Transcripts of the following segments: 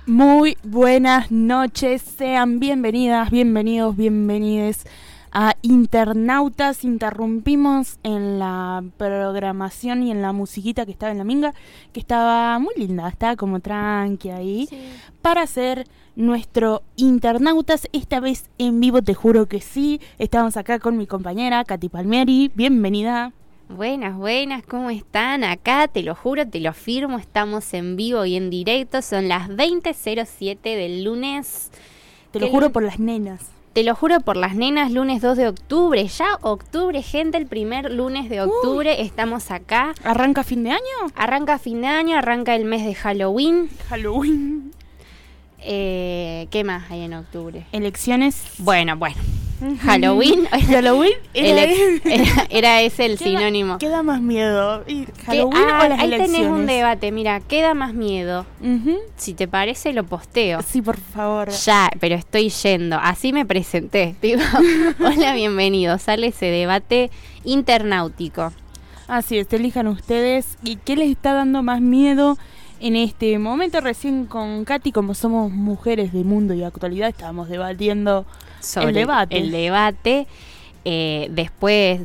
Muy buenas noches, sean bienvenidas, bienvenidos, bienvenides a Internautas. Interrumpimos en la programación y en la musiquita que estaba en la minga, que estaba muy linda, estaba como tranqui ahí, sí, para hacer nuestro Internautas, esta vez en vivo, te juro que sí. Estamos acá con mi compañera Katy Palmieri, bienvenida. Buenas, buenas, ¿cómo están? Acá, te lo juro, te lo firmo, estamos en vivo y en directo, son las 20:07 del lunes. Te lo juro por las nenas. Te lo juro por las nenas, lunes 2 de octubre, ya octubre, gente, el primer lunes de octubre, estamos acá. ¿Arranca fin de año? Arranca fin de año, arranca el mes de Halloween. Halloween. ¿Qué más hay en octubre? Elecciones. Bueno. Halloween. Halloween era ese el sinónimo. ¿Qué da más miedo? ¿Halloween o las ahí elecciones? Tenés un debate, mira, ¿qué da más miedo? Si te parece, lo posteo. Sí, por favor. Ya, pero estoy yendo. Así me presenté. Digo, hola, bienvenido. Sale ese debate internautico. Así es, elijan ustedes. ¿Y qué les está dando más miedo en este momento? Recién con Katy, como somos mujeres de mundo y actualidad, estábamos debatiendo sobre el debate. Después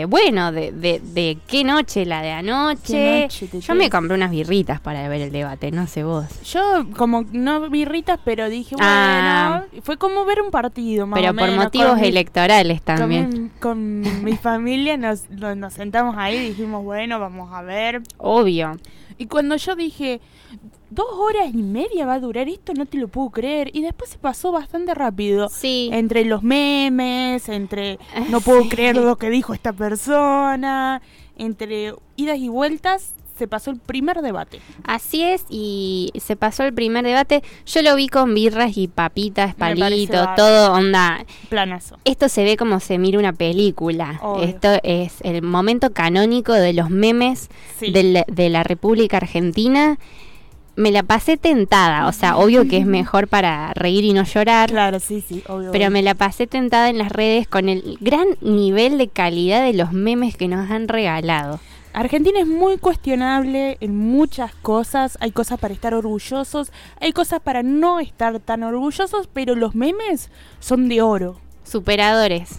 de qué noche, la de anoche. Yo me compré unas birritas para ver el debate, no sé vos. Yo como no birritas, pero dije, bueno, fue como ver un partido más pero o menos. Por motivos electorales también. Con mi familia nos sentamos ahí y dijimos, bueno, vamos a ver. Obvio. Y cuando yo dije, 2 horas y media va a durar esto, no te lo puedo creer. Y después se pasó bastante rápido. Sí. Entre los memes, entre no puedo creer lo que dijo esta persona, entre idas y vueltas, se pasó el primer debate. Así es, y se pasó el primer debate. Yo lo vi con birras y papitas, palitos, todo onda. Planazo. Esto se ve como se mira una película. Obvio. Esto es el momento canónico de los memes, sí, de la República Argentina. Me la pasé tentada, o sea, obvio que es mejor para reír y no llorar. Claro, sí, obvio. Pero me la pasé tentada en las redes con el gran nivel de calidad de los memes que nos han regalado. Argentina es muy cuestionable en muchas cosas. Hay cosas para estar orgullosos, hay cosas para no estar tan orgullosos, pero los memes son de oro. Superadores.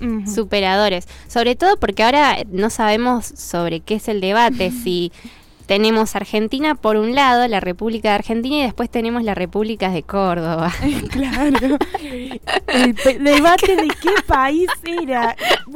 Sobre todo porque ahora no sabemos sobre qué es el debate, si tenemos Argentina por un lado, la República de Argentina, y después tenemos la República de Córdoba. Claro. El debate de qué país era.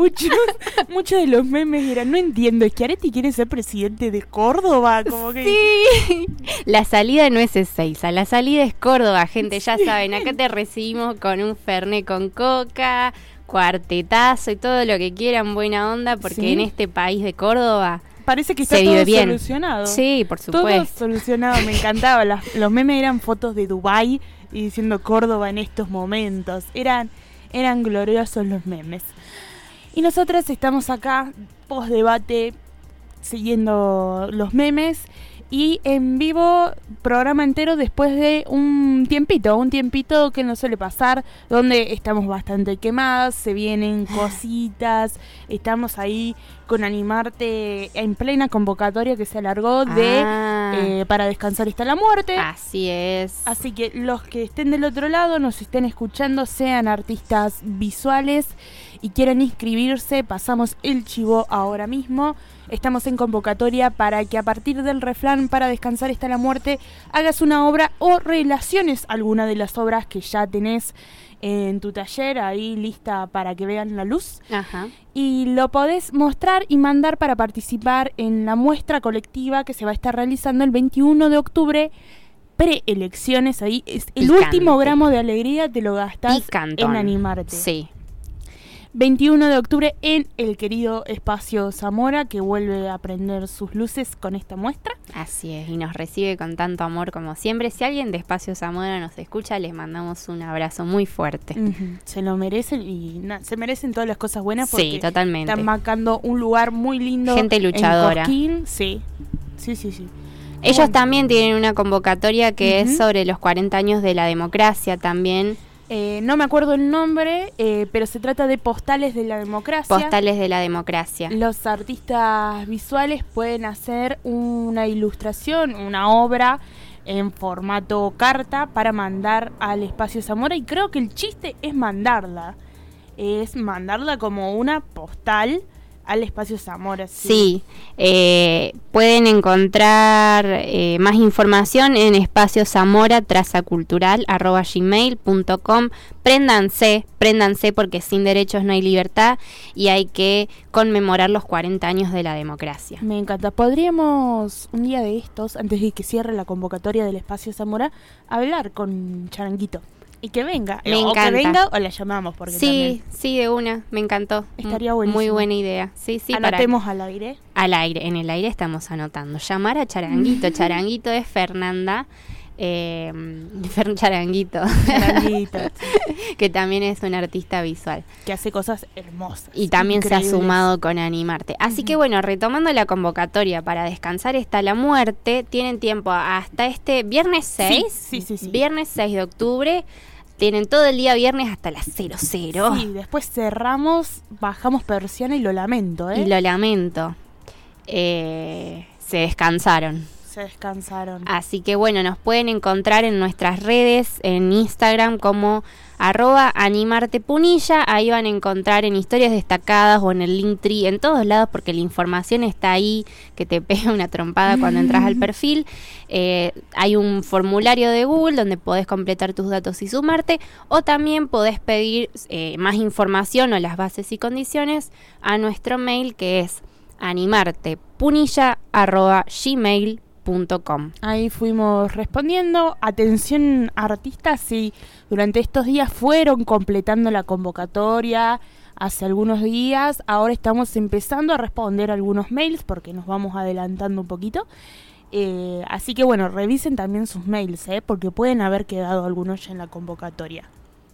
Muchos de los memes eran, no entiendo, ¿Schiaretti quiere ser presidente de Córdoba? Como que... Sí. La salida no es Ezeiza, la salida es Córdoba, gente, ya saben, acá te recibimos con un fernet con coca, cuartetazo y todo lo que quieran, buena onda, porque ¿sí? En este país de Córdoba parece que está todo solucionado. Sí, por supuesto. Todo solucionado, me encantaba. Los memes eran fotos de Dubái y diciendo Córdoba en estos momentos. Eran gloriosos los memes. Y nosotras estamos acá, post debate, siguiendo los memes. Y en vivo, programa entero después de un tiempito que no suele pasar, donde estamos bastante quemadas, se vienen cositas, estamos ahí con Animarte en plena convocatoria que se alargó de Para Descansar está la muerte. Así es. Así que los que estén del otro lado, nos estén escuchando, sean artistas visuales y quieran inscribirse, pasamos el chivo ahora mismo. Estamos en convocatoria para que a partir del refrán Para Descansar está la muerte hagas una obra o relaciones alguna de las obras que ya tenés en tu taller ahí lista para que vean la luz. Ajá. Y lo podés mostrar y mandar para participar en la muestra colectiva que se va a estar realizando el 21 de octubre. Preelecciones, ahí es el Picante. Último gramo de alegría te lo gastás Picantón. En Animarte. Sí. 21 de octubre en el querido Espacio Zamora, que vuelve a prender sus luces con esta muestra. Así es, y nos recibe con tanto amor como siempre. Si alguien de Espacio Zamora nos escucha, les mandamos un abrazo muy fuerte. Se lo merecen y se merecen todas las cosas buenas porque sí, totalmente. Están marcando un lugar muy lindo. Gente luchadora. En Cosquín. Sí. Ellos también tienen una convocatoria que es sobre los 40 años de la democracia también. No me acuerdo el nombre, pero se trata de Postales de la Democracia. Postales de la Democracia. Los artistas visuales pueden hacer una ilustración, una obra en formato carta para mandar al Espacio Zamora, y creo que el chiste es mandarla como una postal al Espacio Zamora. Sí, pueden encontrar más información en espaciozamoratrazacultural@gmail.com. Préndanse porque sin derechos no hay libertad y hay que conmemorar los 40 años de la democracia. Me encanta. Podríamos un día de estos, antes de que cierre la convocatoria del Espacio Zamora, hablar con Charanguito. Y que venga. Me o encanta. que venga o la llamamos. Porque Sí, de una. Me encantó. Estaría buenísimo. Muy buena idea. Sí. Anotemos al aire. Al aire. En el aire estamos anotando. Llamar a Charanguito. Charanguito es Fernanda. Charanguito. Que también es un artista visual. Que hace cosas hermosas. Y también se ha sumado con Animarte. Así que bueno, retomando la convocatoria para descansar está la muerte, tienen tiempo hasta este viernes 6. Sí. Viernes 6 de octubre. Tienen todo el día viernes hasta las 00. Sí, después cerramos, bajamos persiana y lo lamento, Y lo lamento. Se descansaron. Así que bueno, nos pueden encontrar en nuestras redes, en Instagram como @animartepunilla. Ahí van a encontrar en historias destacadas o en el Linktree, en todos lados, porque la información está ahí, que te pega una trompada cuando entras al perfil. Hay un formulario de Google donde podés completar tus datos y sumarte, o también podés pedir más información o las bases y condiciones a nuestro mail, que es animartepunilla@gmail.com. Ahí fuimos respondiendo. Atención artistas, si durante estos días fueron completando la convocatoria hace algunos días, ahora estamos empezando a responder algunos mails porque nos vamos adelantando un poquito. Así que bueno, revisen también sus mails, porque pueden haber quedado algunos ya en la convocatoria.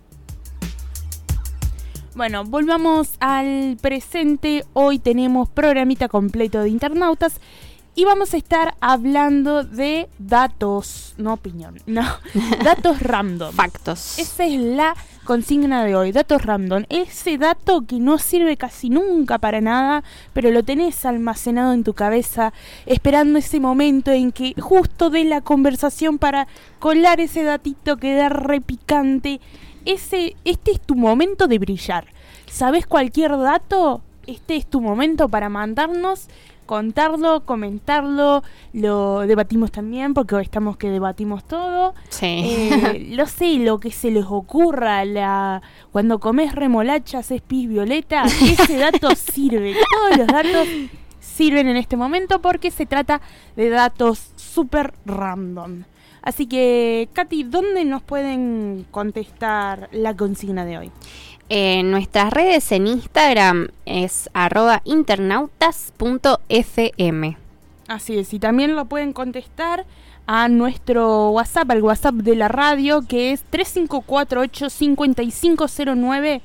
Bueno, volvamos al presente. Hoy tenemos programita completo de internautas. Y vamos a estar hablando de datos, no opinión, no, datos random. Factos. Esa es la consigna de hoy, datos random. Ese dato que no sirve casi nunca para nada, pero lo tenés almacenado en tu cabeza, esperando ese momento en que justo dé la conversación para colar ese datito que da repicante. Este es tu momento de brillar. ¿Sabés cualquier dato? Este es tu momento para mandarnos, contarlo, comentarlo, lo debatimos también, porque hoy estamos que debatimos todo. Sí. Lo que se les ocurra, cuando comes remolacha, haces pis violeta, ese dato sirve. Todos los datos sirven en este momento porque se trata de datos súper random. Así que, Katy, ¿dónde nos pueden contestar la consigna de hoy? Nuestras redes en Instagram es @internautas.fm. Así es, y también lo pueden contestar a nuestro WhatsApp, al WhatsApp de la radio, que es 3548-550900,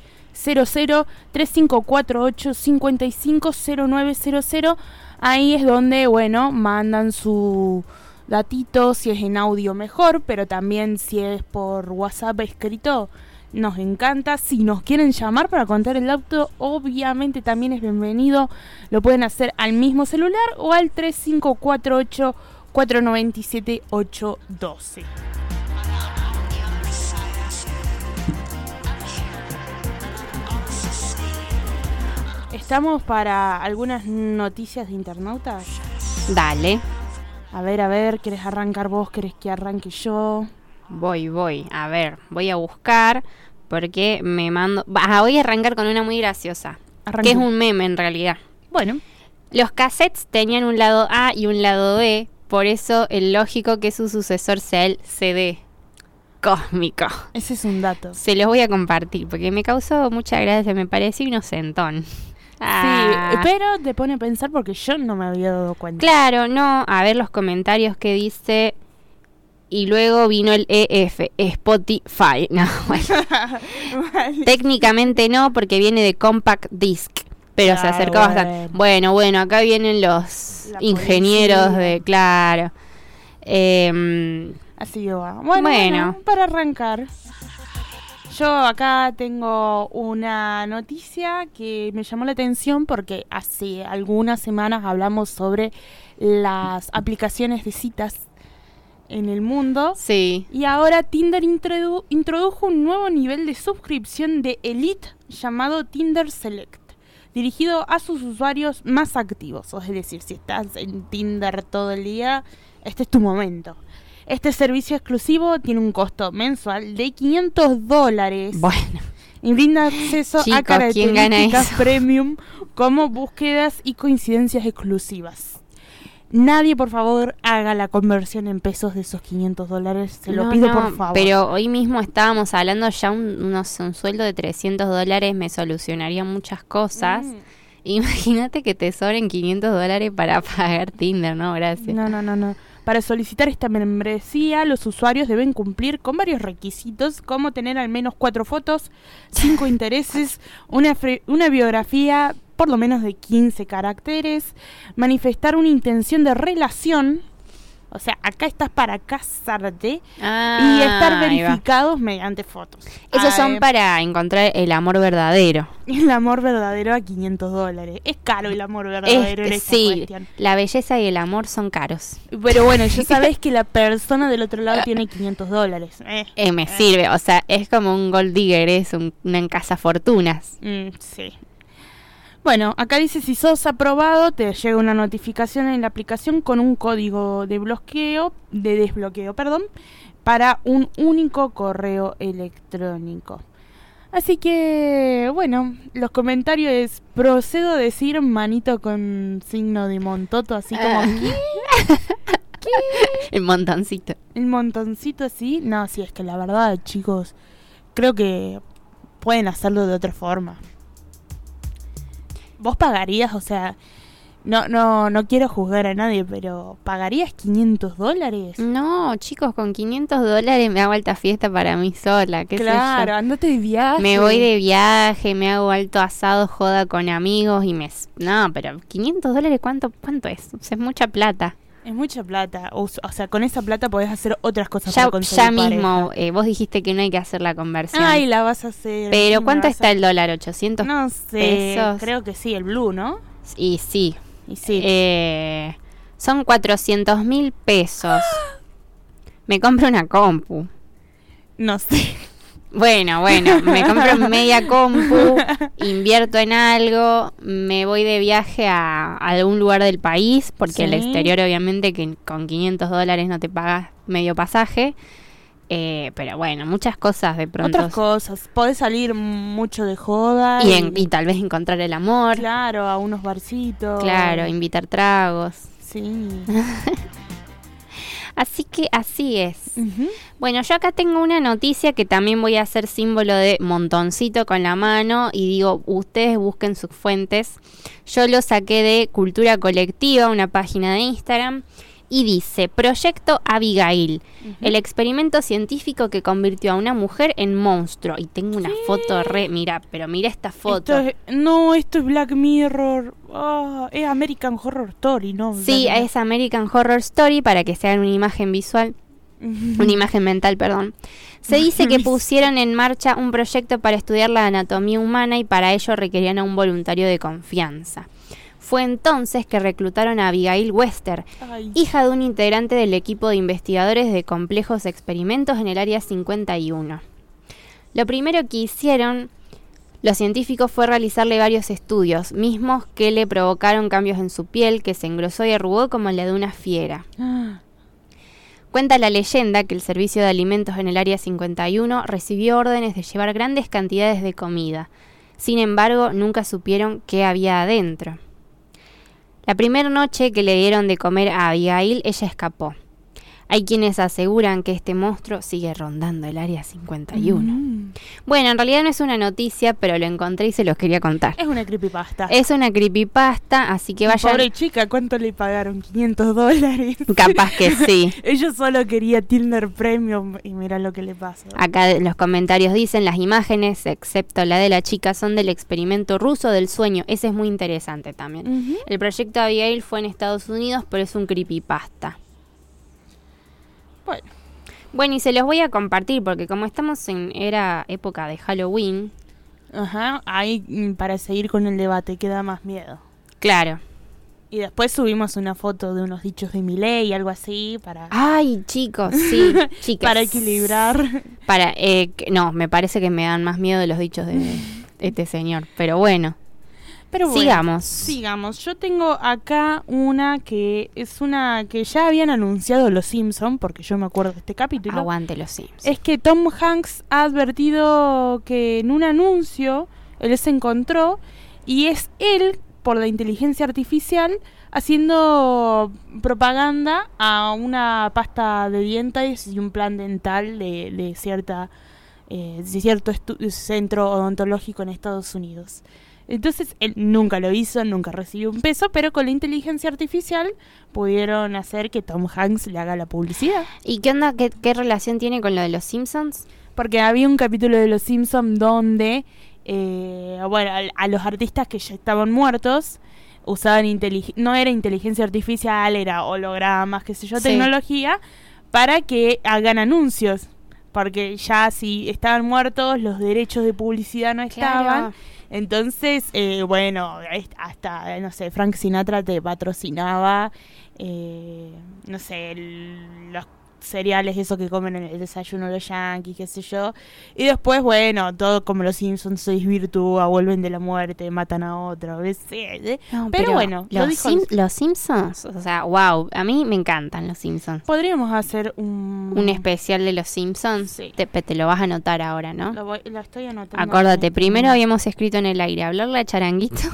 3548-550900. Ahí es donde, bueno, mandan su datito, si es en audio mejor, pero también si es por WhatsApp escrito, nos encanta. Si nos quieren llamar para contar el auto, obviamente también es bienvenido. Lo pueden hacer al mismo celular o al 3548-497-812. ¿Estamos para algunas noticias de internautas? Dale. A ver, ¿querés arrancar vos? ¿Querés que arranque yo? Voy. A ver, voy a buscar porque voy a arrancar con una muy graciosa. Arranque. Que es un meme en realidad. Bueno. Los cassettes tenían un lado A y un lado B, por eso es lógico que su sucesor sea el CD. Cósmico. Ese es un dato. Se los voy a compartir porque me causó mucha gracia, me pareció inocentón. Sí, pero te pone a pensar porque yo no me había dado cuenta. Claro, no, a ver los comentarios que dice. Y luego vino el EF, Spotify. No, bueno. Técnicamente no, porque viene de Compact Disc. Pero se acercó bastante. Bueno, acá vienen los ingenieros de. Claro. Así va. Bueno, para arrancar. Yo acá tengo una noticia que me llamó la atención porque hace algunas semanas hablamos sobre las aplicaciones de citas en el mundo. Sí. Y ahora Tinder introdujo un nuevo nivel de suscripción de Elite llamado Tinder Select, dirigido a sus usuarios más activos. Es decir, si estás en Tinder todo el día, este es tu momento. Este servicio exclusivo tiene un costo mensual de $500. Bueno. Y brinda acceso a Chicos, ¿quién gana características eso? premium como búsquedas y coincidencias exclusivas. Nadie, por favor, haga la conversión en pesos de esos $500. Se lo pido, por favor. Pero hoy mismo estábamos hablando ya un sueldo de $300 me solucionaría muchas cosas. Imagínate que te sobren $500 para pagar Tinder, ¿no? Gracias. No. Para solicitar esta membresía, los usuarios deben cumplir con varios requisitos, como tener al menos 4 fotos, 5 intereses, una biografía por lo menos de 15 caracteres, manifestar una intención de relación, o sea, acá estás para casarte, y estar verificados mediante fotos. Esos son para encontrar el amor verdadero. El amor verdadero a $500. Es caro el amor verdadero en esta cuestión. La belleza y el amor son caros. Pero bueno, ya sabés que la persona del otro lado tiene $500. Me sirve, o sea, es como un gold digger, es una cazafortunas. Sí. Bueno, acá dice, si sos aprobado, te llega una notificación en la aplicación con un código de desbloqueo, para un único correo electrónico. Así que, bueno, los comentarios es, procedo a decir manito con signo de montoto, así como, ¿qué? El montoncito. El montoncito así. No, sí, es que la verdad, chicos, creo que pueden hacerlo de otra forma. ¿Vos pagarías? O sea, no quiero juzgar a nadie, pero ¿pagarías $500? No, chicos, con $500 me hago alta fiesta para mí sola. ¿Qué claro, sé yo? andate de viaje. Me voy de viaje, me hago alto asado, joda con amigos y No, pero $500, ¿cuánto es? O sea, es mucha plata. Es mucha plata. O sea, con esa plata podés hacer otras cosas Ya, para conseguir ya mismo, pareja. vos dijiste que no hay que hacer la conversión. Ay, la vas a hacer. Pero ¿cuánto está el dólar? ¿800 No sé, pesos? creo que sí, el blue, ¿no? Y sí. Y sí. Son 400.000 pesos. Me compro una compu. No sé. Bueno, me compro media compu, invierto en algo, me voy de viaje a algún lugar del país, porque Sí. el exterior obviamente que con $500 no te pagas medio pasaje, pero bueno, muchas cosas de pronto. Otras cosas. Podés salir mucho de joda. Y tal vez encontrar el amor. Claro, a unos barcitos. Claro, invitar tragos. Sí. Así que así es. Ujú. Bueno, yo acá tengo una noticia que también voy a hacer símbolo de montoncito con la mano y digo, ustedes busquen sus fuentes. Yo lo saqué de Cultura Colectiva, una página de Instagram, y dice, Proyecto Abigail, el experimento científico que convirtió a una mujer en monstruo. Y tengo una foto mira esta foto. Esto es Black Mirror. Es American Horror Story, ¿no? Sí, es American Horror Story, para que se hagan una imagen visual. Una imagen mental, perdón. Se dice que pusieron en marcha un proyecto para estudiar la anatomía humana y para ello requerían a un voluntario de confianza. Fue entonces que reclutaron a Abigail Wester, hija de un integrante del equipo de investigadores de complejos experimentos en el Área 51. Lo primero que hicieron los científicos fue realizarle varios estudios, mismos que le provocaron cambios en su piel, que se engrosó y arrugó como la de una fiera. Cuenta la leyenda que el Servicio de Alimentos en el Área 51 recibió órdenes de llevar grandes cantidades de comida. Sin embargo, nunca supieron qué había adentro. La primera noche que le dieron de comer a Abigail, ella escapó. Hay quienes aseguran que este monstruo sigue rondando el Área 51. Bueno, en realidad no es una noticia, pero lo encontré y se los quería contar. Es una creepypasta. Es una creepypasta, así que vayan... Pobre chica, ¿cuánto le pagaron? $500. Capaz que sí. Ella solo quería Tinder Premium y mira lo que le pasó. Acá los comentarios dicen, las imágenes, excepto la de la chica, son del experimento ruso del sueño. Ese es muy interesante también. El proyecto Abigail fue en Estados Unidos, pero es un creepypasta. Bueno, y se los voy a compartir porque como estamos en época de Halloween. Ahí para seguir con el debate, que da más miedo. Claro. Y después subimos una foto de unos dichos de Milei, algo así, para... Ay, chicos, sí, chicas. Para equilibrar. No, me parece que me dan más miedo de los dichos de este señor. Pero bueno. Pero bueno, sigamos. Yo tengo acá una que es una que ya habían anunciado los Simpson, porque yo me acuerdo de este capítulo. Aguante los Simpsons. Es que Tom Hanks ha advertido que en un anuncio él se encontró y es él, por la inteligencia artificial, haciendo propaganda a una pasta de dientes y un plan dental de cierto centro odontológico en Estados Unidos. Entonces él nunca lo hizo, nunca recibió un peso, pero con la inteligencia artificial pudieron hacer que Tom Hanks le haga la publicidad. ¿Y qué onda? ¿Qué relación tiene con lo de los Simpsons? Porque había un capítulo de Los Simpsons donde a los artistas que ya estaban muertos usaban no era inteligencia artificial, era hologramas, qué sé yo, tecnología, para que hagan anuncios. Porque ya si estaban muertos, los derechos de publicidad no estaban. Claro. Entonces, hasta, no sé, Frank Sinatra te patrocinaba, no sé, los cereales, eso que comen en el desayuno los yankees, qué sé yo. Y después, todo como los Simpsons se desvirtúa, vuelven de la muerte, matan a otro. No, pero bueno, los Simpsons, o sea, wow, a mí me encantan los Simpsons. Podríamos hacer un especial de los Simpsons. Sí. Te lo vas a anotar ahora, ¿no? Lo estoy anotando. Acordate, primero habíamos escrito en el aire, hablarle a Charanguito.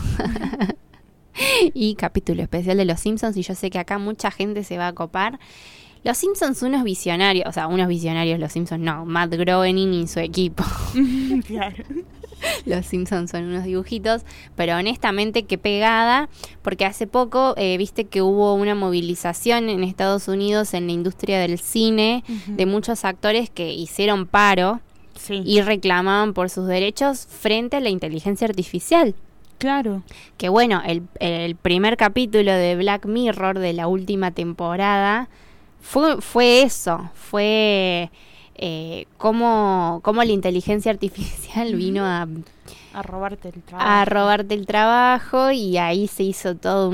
Y capítulo especial de los Simpsons, y yo sé que acá mucha gente se va a copar. Los Simpsons, unos visionarios los Simpsons, no, Matt Groening y su equipo. Claro. Los Simpsons son unos dibujitos, pero honestamente qué pegada, porque hace poco viste que hubo una movilización en Estados Unidos en la industria del cine, de muchos actores que hicieron paro y reclamaban por sus derechos frente a la inteligencia artificial. Claro. Que bueno, el primer capítulo de Black Mirror de la última temporada fue eso, cómo la inteligencia artificial vino a robarte el trabajo. A robarte el trabajo, y ahí se hizo toda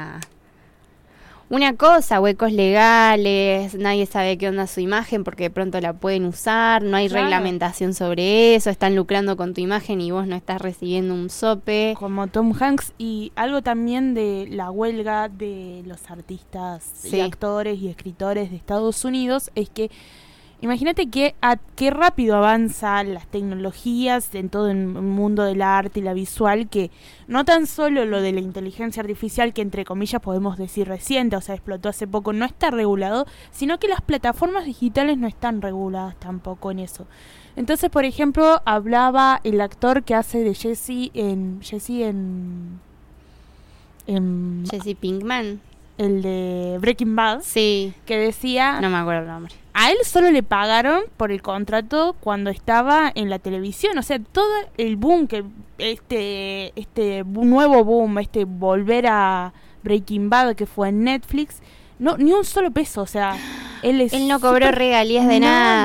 una cosa, huecos legales, nadie sabe qué onda su imagen porque de pronto la pueden usar, no hay reglamentación sobre eso, están lucrando con tu imagen y vos no estás recibiendo un sope. Como Tom Hanks, y algo también de la huelga de los artistas y actores y escritores de Estados Unidos es que imagínate qué rápido avanzan las tecnologías en todo el mundo del arte y la visual, que no tan solo lo de la inteligencia artificial, que entre comillas podemos decir reciente, o sea, explotó hace poco, no está regulado, sino que las plataformas digitales no están reguladas tampoco en eso. Entonces, por ejemplo, hablaba el actor que hace de Jesse Pinkman, el de Breaking Bad, que decía, no me acuerdo el nombre, a él solo le pagaron por el contrato cuando estaba en la televisión. O sea, todo el boom, que este nuevo boom, volver a Breaking Bad que fue en Netflix, no, ni un solo peso. O sea, él no cobró regalías de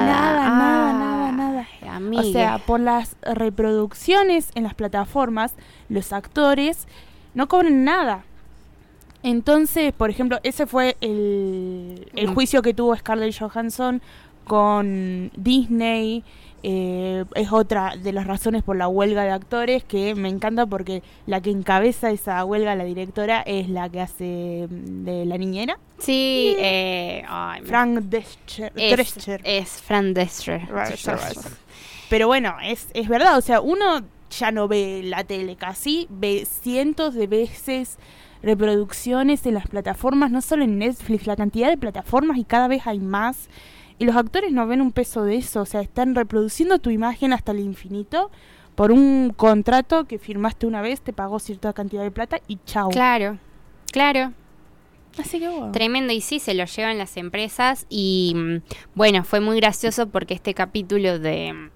nada. Amiga. O sea, por las reproducciones en las plataformas, los actores no cobran nada. Entonces, por ejemplo, ese fue el juicio que tuvo Scarlett Johansson con Disney. Es otra de las razones por la huelga de actores, que me encanta porque la que encabeza esa huelga, la directora, es la que hace de la niñera. Sí, Frank Drescher. Es Frank Drescher. Pero bueno, es verdad, o sea, uno ya no ve la tele casi, ve cientos de veces reproducciones en las plataformas, no solo en Netflix, la cantidad de plataformas, y cada vez hay más, y los actores no ven un peso de eso. O sea, están reproduciendo tu imagen hasta el infinito por un contrato que firmaste una vez, te pagó cierta cantidad de plata y chau. Claro. Así que bueno. Tremendo, y sí, se lo llevan las empresas. Y bueno, fue muy gracioso porque este capítulo de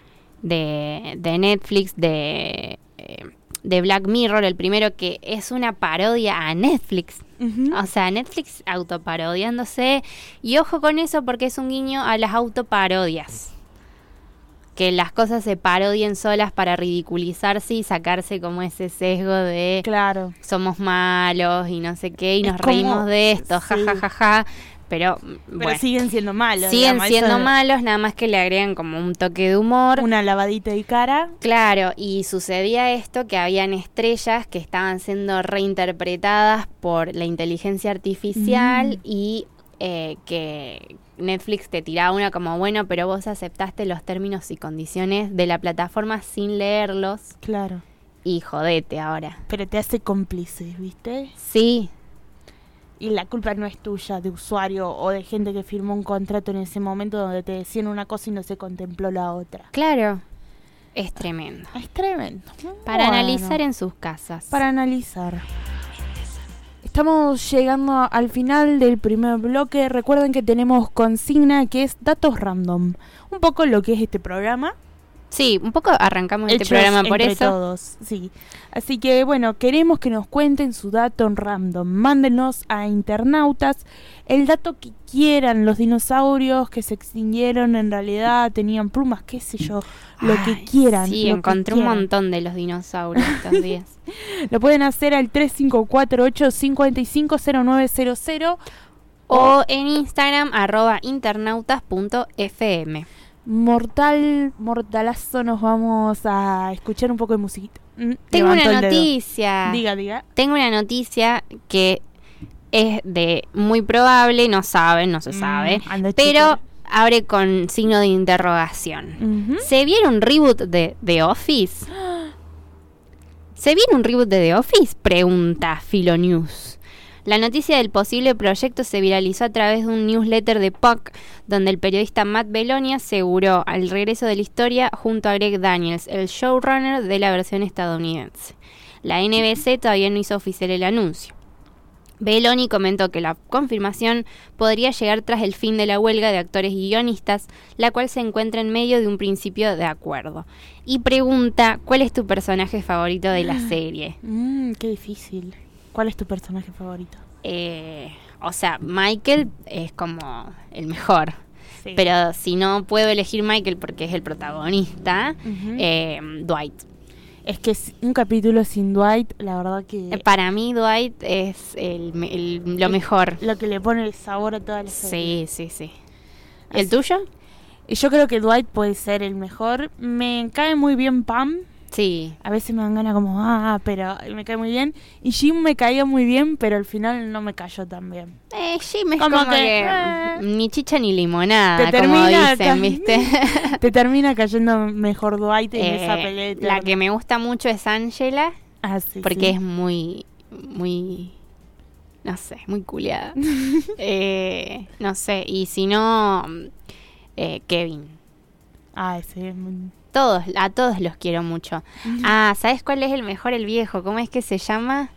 Netflix de Black Mirror, el primero, que es una parodia a Netflix. O sea, Netflix autoparodiándose. Y ojo con eso, porque es un guiño a las autoparodias. que las cosas se parodien solas para ridiculizarse y sacarse como ese sesgo de Claro. somos malos y no sé qué, y Es nos como- reímos de esto, sí. ja, ja, ja, ja. Pero bueno, siguen siendo malos. siguen digamos, siendo eso- malos, nada más que le agregan como un toque de humor. Una lavadita de cara. Claro, y sucedía esto que habían estrellas que estaban siendo reinterpretadas por la inteligencia artificial y que Netflix te tiraba una como, bueno, pero vos aceptaste los términos y condiciones de la plataforma sin leerlos Claro. y jodete ahora. Pero te hace cómplice, ¿viste? Sí, Y la culpa no es tuya, de usuario o de gente que firmó un contrato en ese momento donde te decían una cosa y no se contempló la otra. claro, es tremendo. Es tremendo. Para Bueno, analizar en sus casas. Para analizar. Estamos llegando al final del primer bloque. Recuerden que tenemos consigna que es datos random. Un poco lo que es este programa. Sí, un poco arrancamos este Hechos programa por entre eso. todos, sí. Así que bueno, queremos que nos cuenten su dato random. Mándenos a internautas el dato que quieran. Los dinosaurios que se extinguieron en realidad tenían plumas, qué sé yo, lo que Ay, quieran. Sí, lo que encontré un quieran. montón de los dinosaurios estos días. Lo pueden hacer al 3548-550900 O en Instagram, @internautas.fm. Mortalazo, nos vamos a escuchar un poco de musiquita. Tengo Levantó una el dedo. noticia. Diga. Tengo una noticia que es de muy probable, no se sabe, anda pero chiquero. abre con signo de interrogación. Ujú. ¿Se viene un reboot de The Office? ¿Se viene un reboot de The Office? Pregunta Filonews. La noticia del posible proyecto se viralizó a través de un newsletter de Puck, donde el periodista Matt Belloni aseguró el regreso de la historia junto a Greg Daniels, el showrunner de la versión estadounidense. La NBC todavía no hizo oficial el anuncio. Belloni comentó que la confirmación podría llegar tras el fin de la huelga de actores y guionistas, la cual se encuentra en medio de un principio de acuerdo. Y pregunta, ¿cuál es tu personaje favorito de la serie? Qué difícil. ¿Cuál es tu personaje favorito? O sea, Michael es como el mejor. Sí. Pero si no puedo elegir Michael porque es el protagonista, Ujú. Dwight. Es que un capítulo sin Dwight, la verdad que Para mí Dwight es lo mejor. lo que le pone el sabor a toda la serie. Sí. ¿El Así- tuyo? Y yo creo que Dwight puede ser el mejor. Me cae muy bien Pam. Sí. A veces me dan ganas como, pero me cae muy bien. Y Jim me caía muy bien, pero al final no me cayó tan bien. Jim es Como como que, que ni chicha ni limonada, Te como termina dicen, ¿viste? Te termina cayendo mejor Dwight en esa pelea La eterna. que me gusta mucho es Angela, Sí, porque sí. es muy, no sé, muy culiada. No sé, y si no, Kevin. Ese es muy... A todos los quiero mucho. ¿Sabes cuál es el mejor? El viejo, ¿cómo es que se llama?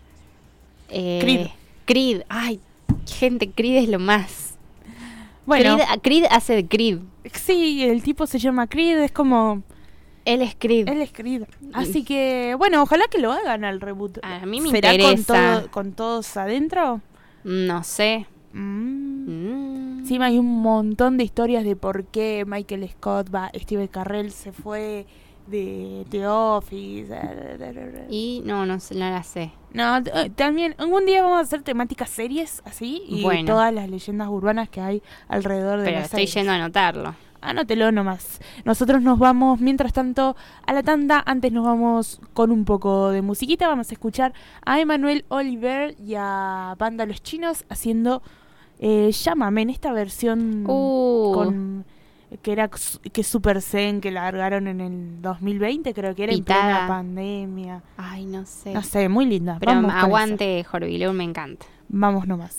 Creed. Ay, gente, Creed es lo más. Bueno, Creed hace de Creed. sí, el tipo se llama Creed, es como... Él es Creed. Él es Creed. Así que, bueno, ojalá que lo hagan al reboot. A mí me ¿Será interesa. con todos adentro? No sé. Encima hay un montón de historias de por qué Michael Scott Steve Carell se fue de The Office. Y no sé, no la sé. No, también algún día vamos a hacer temáticas series así y Bueno. todas las leyendas urbanas que hay alrededor de Pero las estoy series. yendo a anotarlo. Anótelo nomás. Nosotros nos vamos, mientras tanto, a la tanda. Antes nos vamos con un poco de musiquita. Vamos a escuchar a Emanuel Oliver y a Banda Los Chinos haciendo Llámame en esta versión con que era que Super Zen, que largaron en el 2020, creo que era en Pitada. plena pandemia. Ay, no sé. No sé, muy linda. Pero Vamos con aguante, Jorvileur, me encanta. esa. Vamos nomás.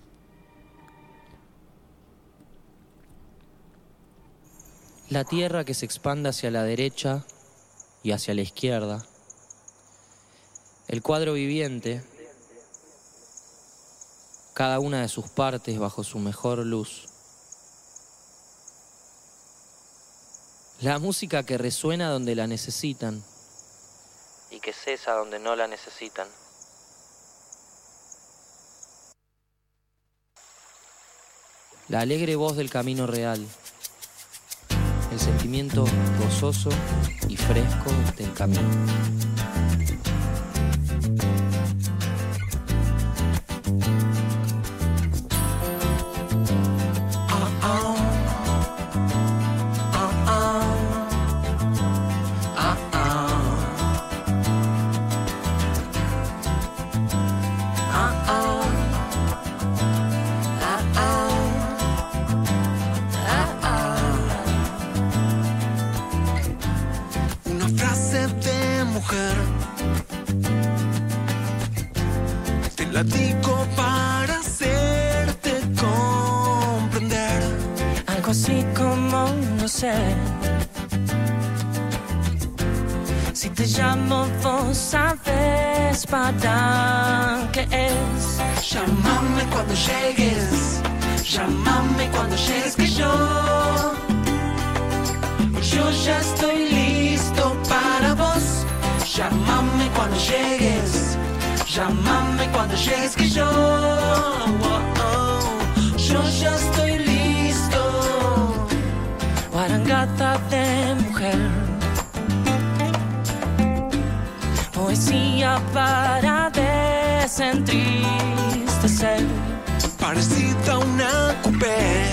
La tierra que se expande hacia la derecha y hacia la izquierda. El cuadro viviente, cada una de sus partes bajo su mejor luz. La música que resuena donde la necesitan y que cesa donde no la necesitan. La alegre voz del camino real. el sentimiento gozoso y fresco del camino. La digo para hacerte comprender. Algo así como, no sé, si te llamo vos sabes para qué es. Llámame cuando llegues, llámame cuando llegues, que yo ya estoy listo para vos. Llámame cuando llegues, llámame cuando llegues, que yo ya estoy listo. Guarangata de mujer, poesía para desentristecer, parecida a una coupé.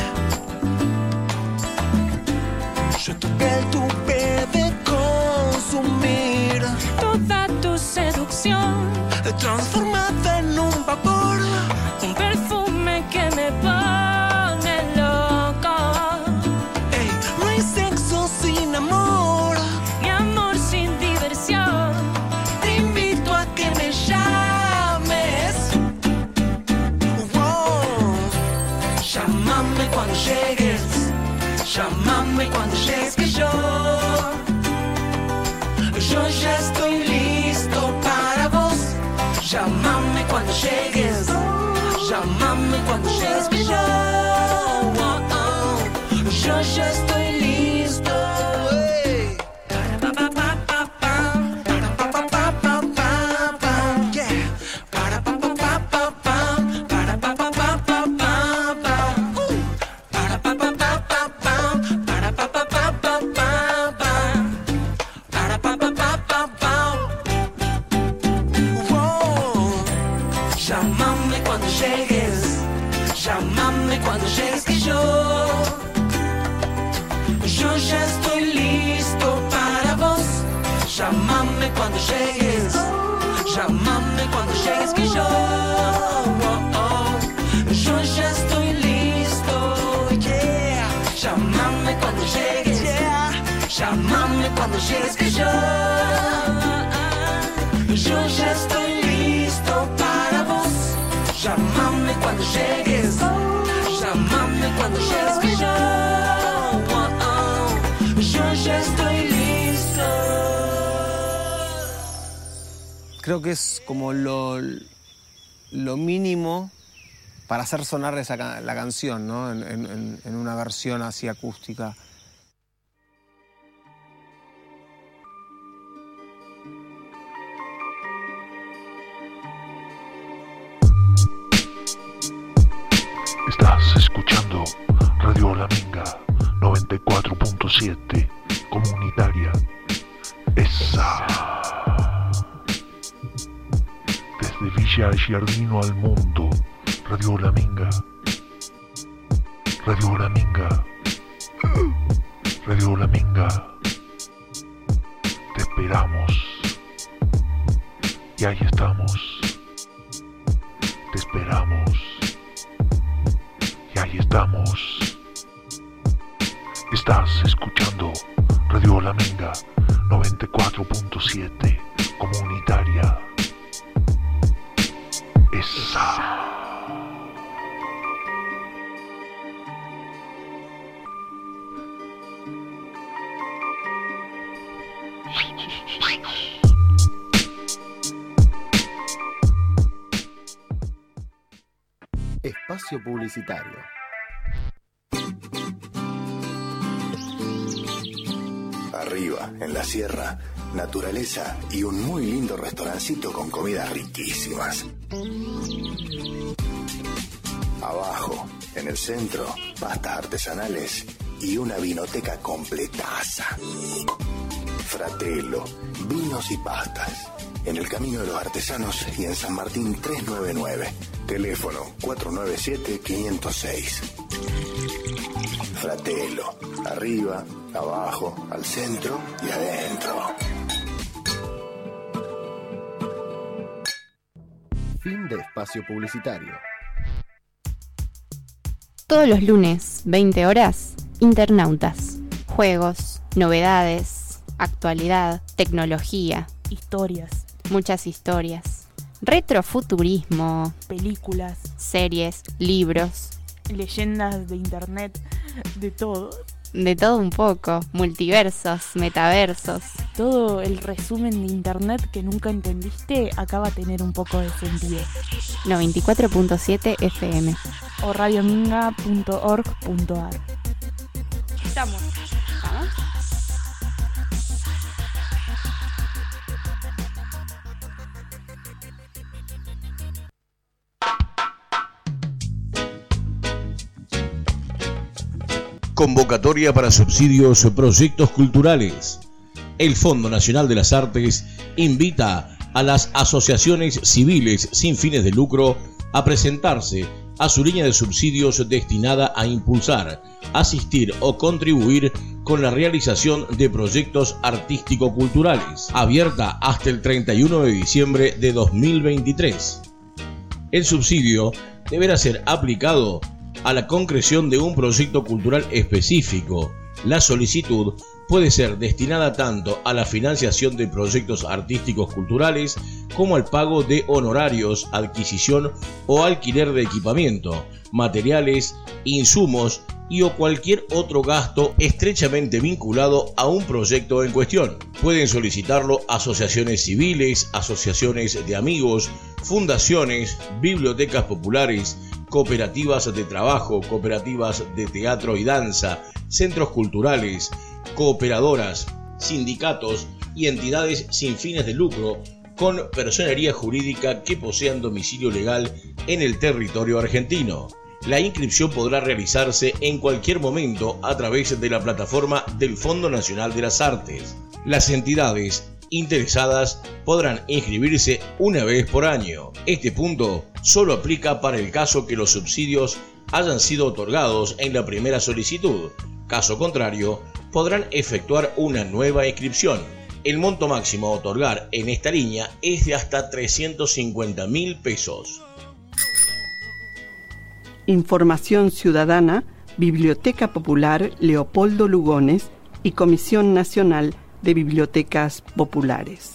Yo tuve de consumir toda tu seducción, transformada en un vapor, un perfume que me pone loco. Ey, no hay sexo sin amor, ni amor sin diversión. Te invito a que me llames. Wow. Llámame cuando llegues, llámame cuando llegues, que yo ya estoy listo para vos. Llámame cuando llegues, llámame cuando llegues, que yo ya estoy listo. Hey. Llámame cuando llegues, llámame cuando llegues, que yo ya estoy listo para vos. Llámame cuando llegues, llámame cuando llegues, que yo ya estoy listo. Yeah. Llámame cuando llegues, yeah. Llámame cuando llegues, que yo ya estoy listo para vos. Llámame cuando llegues, llámame cuando llegues, que yo ya estoy listo. Creo que es como lo mínimo para hacer sonar la canción, ¿no? En una versión así acústica. Estás escuchando Radio La Minga 94.7 comunitaria. Esa. Desde Villa Giardino al mundo. Radio La Minga. Radio La Minga. Radio La Minga. Te esperamos. Y ahí estamos. Te esperamos. Y ahí estamos. Estás escuchando Radio La Minga 94.7 comunitaria. Esa. Espacio publicitario. Arriba, en la sierra, naturaleza y un muy lindo restaurancito con comidas riquísimas. Abajo, en el centro, pastas artesanales y una vinoteca completaza. Fratello, vinos y pastas. En el Camino de los Artesanos y en San Martín 399. Teléfono 497-506. Fratello, arriba, abajo, al centro y adentro. Fin de espacio publicitario. Todos los lunes, 20 horas, Internautas. Juegos, novedades, actualidad, tecnología. Historias. Muchas historias. Retrofuturismo. Películas. Series, libros. Leyendas de internet. De todo. De todo un poco. Multiversos, metaversos. Todo el resumen de internet que nunca entendiste acaba a tener un poco de sentido. 94.7 FM. O radiominga.org.ar. Estamos. ¿Vamos? Convocatoria para subsidios o proyectos culturales. El Fondo Nacional de las Artes invita a las asociaciones civiles sin fines de lucro a presentarse a su línea de subsidios destinada a impulsar, asistir o contribuir con la realización de proyectos artístico-culturales, abierta hasta el 31 de diciembre de 2023. El subsidio deberá ser aplicado a la concreción de un proyecto cultural específico. La solicitud puede ser destinada tanto a la financiación de proyectos artísticos culturales como al pago de honorarios, adquisición o alquiler de equipamiento, materiales, insumos y o cualquier otro gasto estrechamente vinculado a un proyecto en cuestión. Pueden solicitarlo asociaciones civiles, asociaciones de amigos, fundaciones, bibliotecas populares, cooperativas de trabajo, cooperativas de teatro y danza, centros culturales, cooperadoras, sindicatos y entidades sin fines de lucro con personería jurídica que posean domicilio legal en el territorio argentino. La inscripción podrá realizarse en cualquier momento a través de la plataforma del Fondo Nacional de las Artes. Las entidades interesadas podrán inscribirse una vez por año. Este punto solo aplica para el caso que los subsidios hayan sido otorgados en la primera solicitud. Caso contrario, podrán efectuar una nueva inscripción. El monto máximo a otorgar en esta línea es de hasta 350.000 pesos. Información Ciudadana, Biblioteca Popular Leopoldo Lugones y Comisión Nacional de Bibliotecas Populares.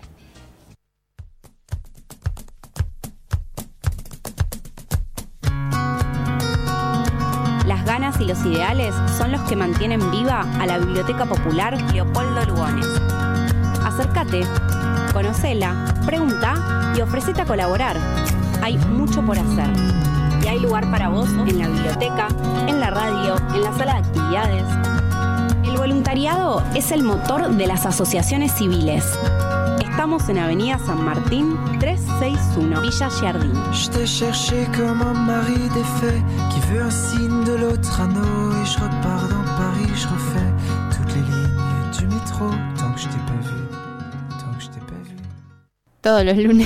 Las ganas y los ideales son los que mantienen viva a la Biblioteca Popular Leopoldo Lugones. Acércate, conocela, pregunta y ofrecete a colaborar. Hay mucho por hacer. Y hay lugar para vos en la biblioteca, en la radio, en la sala de actividades. El voluntariado es el motor de las asociaciones civiles. Estamos en Avenida San Martín 361, Villa Giardino. Je t'ai cherché comme un mari défait qui veut un signe de l'autre anneau et je repars dans Paris, je refais toutes les lignes du métro tant que je t'ai pas vu, tant que je t'ai pas vu. Todos los lunes.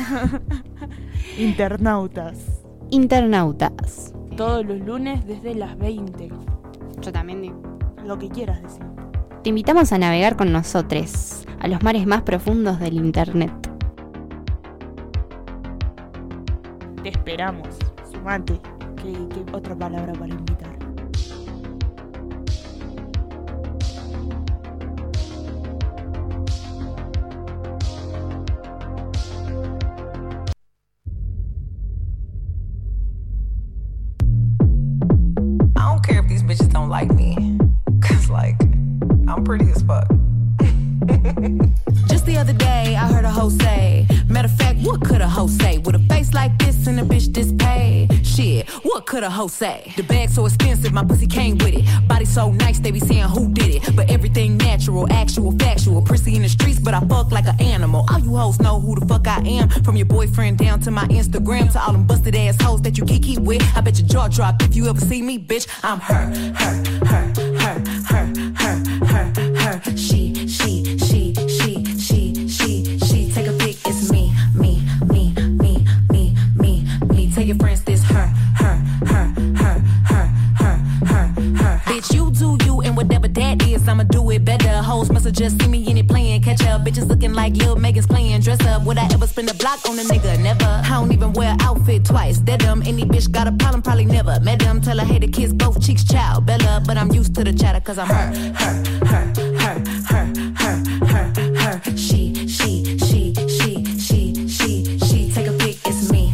Internautas. Internautas. Todos los lunes desde las 20. Yo también digo. Lo que quieras decir. Te invitamos a navegar con nosotros a los mares más profundos del internet. Te esperamos. Sumate. ¿Qué otra palabra para invitar? I don't care if these bitches don't like me. Cause like, I'm pretty as fuck. Just the other day, I heard a hoe say, matter of fact, what could a hoe say? With a face like this and a bitch this paid? Shit, what could a hoe say? The bag so expensive, my pussy came with it. Body so nice, they be saying who did it. But everything natural, actual, factual. Prissy in the streets, but I fuck like an animal. All you hoes know who the fuck I am. From your boyfriend down to my Instagram, to all them busted ass hoes that you kiki with. I bet your jaw drop if you ever see me, bitch. I'm her. her, her, her, her, her. She. Take a pic, it's me. Tell your friends this her. Bitch, you do you, and whatever that is, I'ma do it better. Hoes must've just seen me in it playing catch up. Bitches looking like Lil Megan's playing dress up. Would I ever spend a block on a nigga? Never. I don't even wear an outfit twice. Dead them. Any bitch got a problem, probably never met them. Tell her, hey, the kids both cheeks chow. Bella, but I'm used to the chatter, cause I'm her. She. Take a pic, it's me.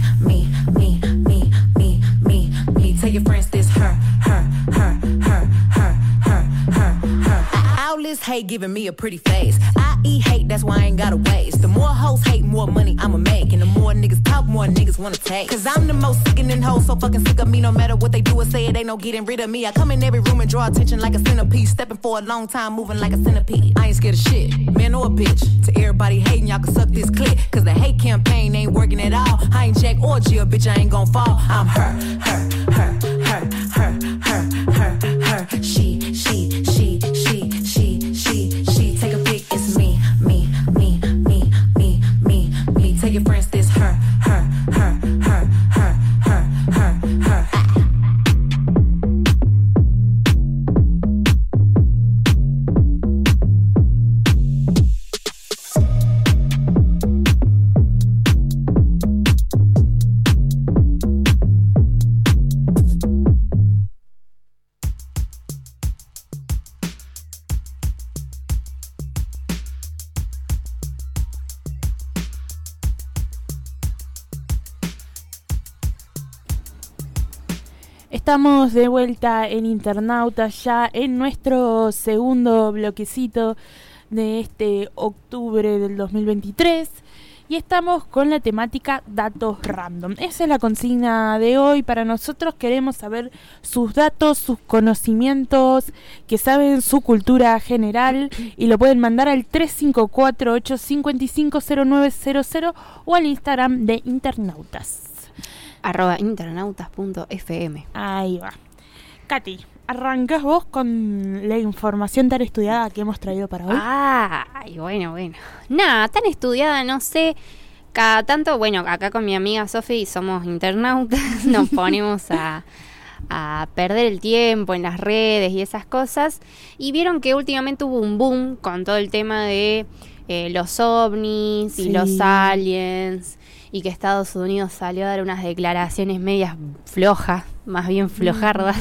Tell your friends this her. All this hate giving me a pretty face. I eat hate, that's why I ain't gotta waste. The more hoes hate, more money I'ma make. And the more niggas talk, more niggas wanna take. Cause I'm the most sickening hoe, so fucking sick of me. No matter what they do or say, it ain't no getting rid of me. I come in every room and draw attention like a centipede. Stepping for a long time, moving like a centipede. I ain't scared of shit, man or a bitch. To everybody hating, y'all can suck this clip. Cause the hate campaign ain't working at all. I ain't Jack or Jill, bitch, I ain't gon' fall. I'm her. She. Take a pic, it's me. Tell your friends this her. Estamos de vuelta en Internautas, ya en nuestro segundo bloquecito de este octubre del 2023, y estamos con la temática datos random. Esa es la consigna de hoy. Para nosotros queremos saber sus datos, sus conocimientos, que saben su cultura general, y lo pueden mandar al 354-855-0900 o al Instagram de Internautas. @internautas.fm. Ahí va. Katy, ¿arrancás vos con la información tan estudiada que hemos traído para hoy? Ay, bueno. Nada, tan estudiada, no sé. Cada tanto, bueno, acá con mi amiga Sofi somos internautas, nos ponemos a perder el tiempo en las redes y esas cosas. Y vieron que últimamente hubo un boom con todo el tema de los ovnis y los aliens. Y que Estados Unidos salió a dar unas declaraciones medias flojas, más bien flojardas.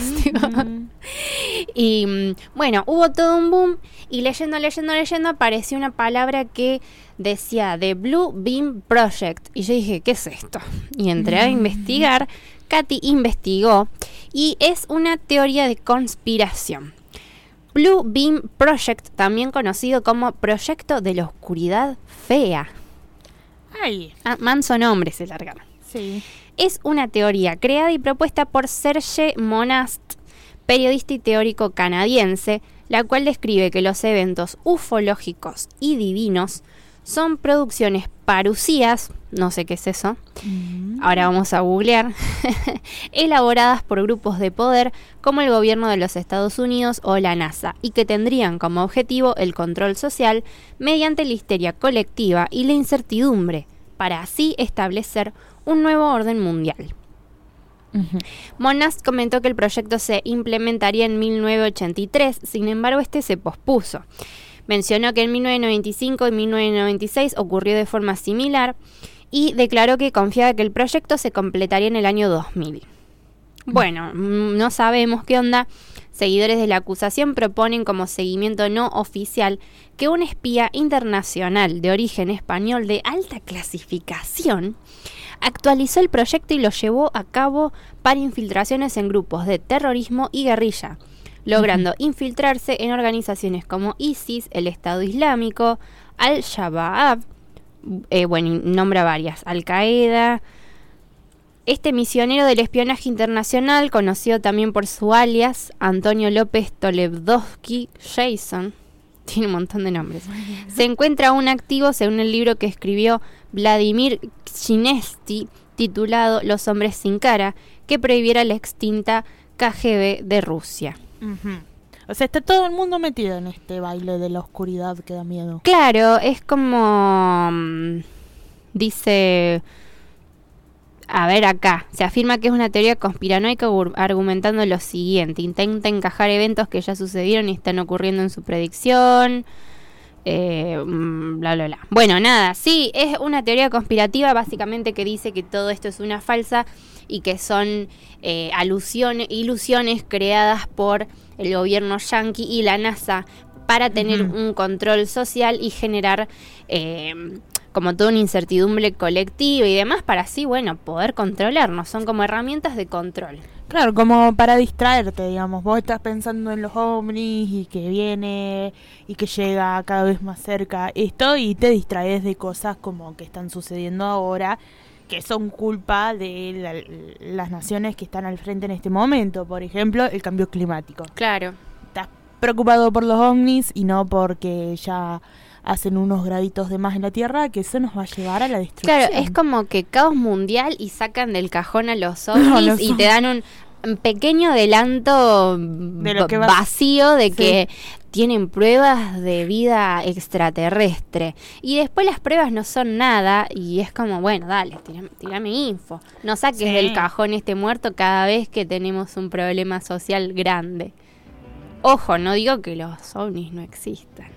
Y bueno, hubo todo un boom, y leyendo apareció una palabra que decía The Blue Beam Project. Y yo dije, ¿qué es esto? Y entré a investigar. Katy investigó, y es una teoría de conspiración. Blue Beam Project, también conocido como Proyecto de la Oscuridad Fea. Ay. Manso nombre se largaron. Sí. Es una teoría creada y propuesta por Serge Monast, periodista y teórico canadiense, la cual describe que los eventos ufológicos y divinos son producciones parusías, no sé qué es eso, ahora vamos a googlear, elaboradas por grupos de poder como el gobierno de los Estados Unidos o la NASA, y que tendrían como objetivo el control social mediante la histeria colectiva y la incertidumbre, para así establecer un nuevo orden mundial. Monast comentó que el proyecto se implementaría en 1983, sin embargo este se pospuso. Mencionó que en 1995 y 1996 ocurrió de forma similar, y declaró que confiaba que el proyecto se completaría en el año 2000. Bueno, no sabemos qué onda. Seguidores de la acusación proponen como seguimiento no oficial que un espía internacional de origen español de alta clasificación actualizó el proyecto y lo llevó a cabo para infiltraciones en grupos de terrorismo y guerrilla, logrando infiltrarse en organizaciones como ISIS, el Estado Islámico, Al-Shabaab, nombra varias, Al-Qaeda. Este misionero del espionaje internacional, conocido también por su alias Antonio López Toledovsky Jason, tiene un montón de nombres, se encuentra aún activo según el libro que escribió Vladimir Chinesty titulado Los hombres sin cara, que prohibiera la extinta KGB de Rusia. O sea, está todo el mundo metido en este baile de la oscuridad que da miedo. Claro, es como... dice... A ver acá, se afirma que es una teoría conspiranoica argumentando lo siguiente. Intenta encajar eventos que ya sucedieron y están ocurriendo en su predicción. Bla, bla, bla. Bueno, nada, sí, es una teoría conspirativa básicamente que dice que todo esto es una falsa y que son ilusiones creadas por el gobierno yanqui y la NASA para tener un control social y generar... como toda una incertidumbre colectiva y demás, para así, bueno, poder controlarnos. Son como herramientas de control. Claro, como para distraerte, digamos. Vos estás pensando en los ovnis y que viene y que llega cada vez más cerca esto y te distraes de cosas como que están sucediendo ahora, que son culpa de las naciones que están al frente en este momento. Por ejemplo, el cambio climático. Claro. Estás preocupado por los ovnis y no porque ya... hacen unos graditos de más en la Tierra, que eso nos va a llevar a la destrucción. Claro, es como que caos mundial y sacan del cajón a los ovnis y te dan un pequeño adelanto de lo que vacío de que tienen pruebas de vida extraterrestre. Y después las pruebas no son nada y es como, bueno, dale, tirame info. No saques del cajón este muerto cada vez que tenemos un problema social grande. Ojo, no digo que los ovnis no existan.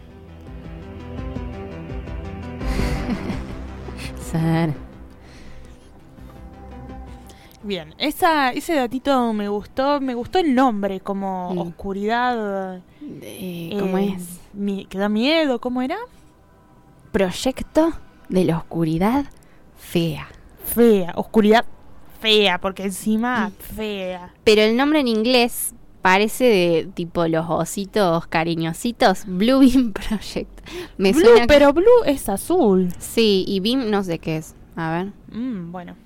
Bien, ese datito me gustó el nombre, como oscuridad. ¿Cómo es? Que da miedo, ¿cómo era? Proyecto de la oscuridad fea. Fea, oscuridad fea, porque encima fea. Pero el nombre en inglés parece de tipo los ositos cariñositos. Blue Beam Project. Blue, pero Blue es azul. Sí, y Beam no sé qué es. A ver. Bueno.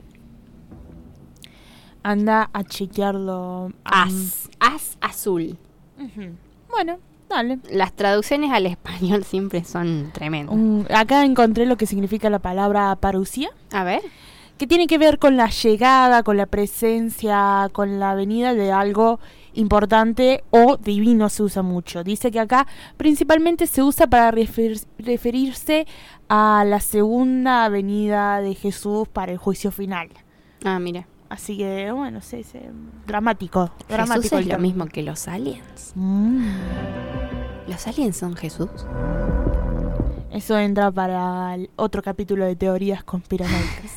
Anda a chequearlo. As azul. Bueno, dale. Las traducciones al español siempre son tremendas. Acá encontré lo que significa la palabra parusia. A ver. Que tiene que ver con la llegada, con la presencia, con la venida de algo importante o divino. Se usa mucho. Dice que acá principalmente se usa para referirse a la segunda venida de Jesús para el juicio final. Ah, mira. Así que, bueno, sí, dramático. ¿Jesús es lo mismo que los aliens? ¿Los aliens son Jesús? Eso entra para el otro capítulo de teorías conspiranoicas.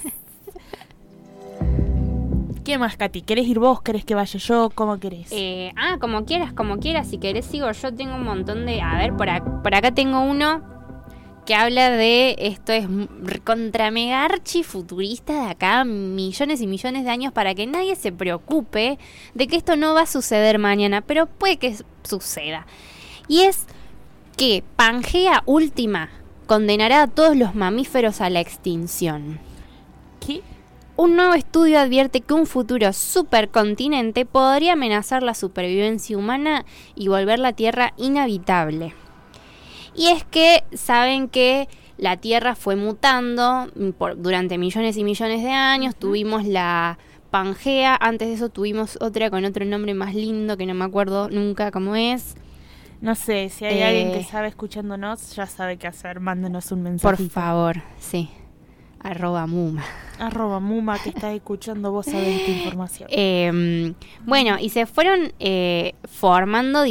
¿Qué más, Katy? ¿Querés ir vos? ¿Querés que vaya yo? ¿Cómo querés? Como quieras. Si querés sigo yo. Tengo un montón de... A ver, por acá tengo uno que habla de... Esto es contra mega archi futurista de acá, millones y millones de años, para que nadie se preocupe de que esto no va a suceder mañana, pero puede que suceda. Y es que Pangea Última condenará a todos los mamíferos a la extinción. ¿Qué? Un nuevo estudio advierte que un futuro supercontinente podría amenazar la supervivencia humana y volver la Tierra inhabitable. Y es que saben que la Tierra fue mutando durante millones y millones de años. Tuvimos la Pangea, antes de eso tuvimos otra con otro nombre más lindo que no me acuerdo nunca cómo es. No sé, si hay alguien que sabe escuchándonos, ya sabe qué hacer, mándenos un mensaje. Por favor, sí. @Muma. @Muma, que está escuchando, vos sabés esta información. Bueno, y se fueron formando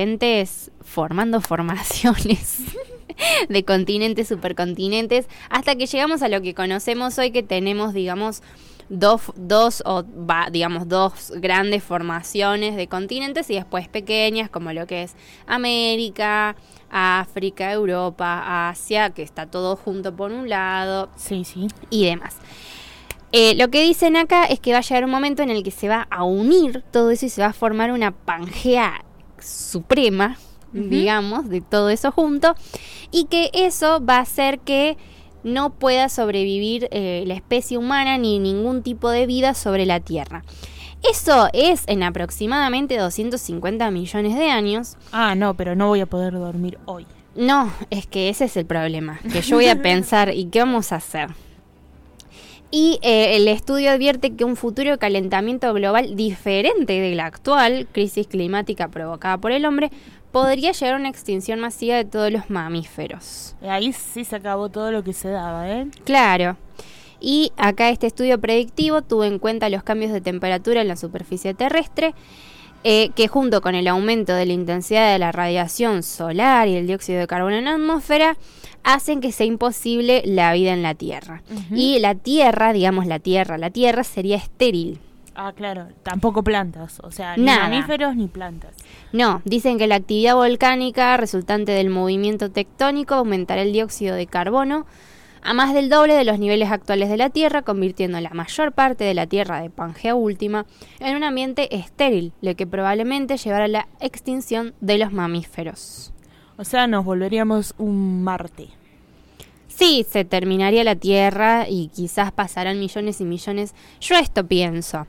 formaciones de continentes, supercontinentes, hasta que llegamos a lo que conocemos hoy, que tenemos, digamos, dos grandes formaciones de continentes y después pequeñas, como lo que es América, África, Europa, Asia, que está todo junto por un lado. Sí. Y demás. Lo que dicen acá es que va a llegar un momento en el que se va a unir todo eso y se va a formar una Pangea suprema, digamos, de todo eso junto, y que eso va a hacer que no pueda sobrevivir la especie humana ni ningún tipo de vida sobre la Tierra. Eso es en aproximadamente 250 millones de años. Ah, no, pero no voy a poder dormir hoy. No, es que ese es el problema, que yo voy a pensar, ¿y qué vamos a hacer? Y el estudio advierte que un futuro calentamiento global diferente de la actual crisis climática provocada por el hombre podría llegar a una extinción masiva de todos los mamíferos. Ahí sí se acabó todo lo que se daba, ¿eh? Claro. Y acá este estudio predictivo tuvo en cuenta los cambios de temperatura en la superficie terrestre, que junto con el aumento de la intensidad de la radiación solar y el dióxido de carbono en la atmósfera, hacen que sea imposible la vida en la Tierra. Y la Tierra, digamos la Tierra sería estéril. Ah, claro, tampoco plantas, o sea, ni Nada. mamíferos ni plantas. No, dicen que la actividad volcánica resultante del movimiento tectónico aumentará el dióxido de carbono a más del doble de los niveles actuales de la Tierra, convirtiendo la mayor parte de la Tierra de Pangea Última en un ambiente estéril, lo que probablemente llevará a la extinción de los mamíferos. O sea, nos volveríamos un Marte. Sí, se terminaría la Tierra y quizás pasarán millones y millones. Yo esto pienso.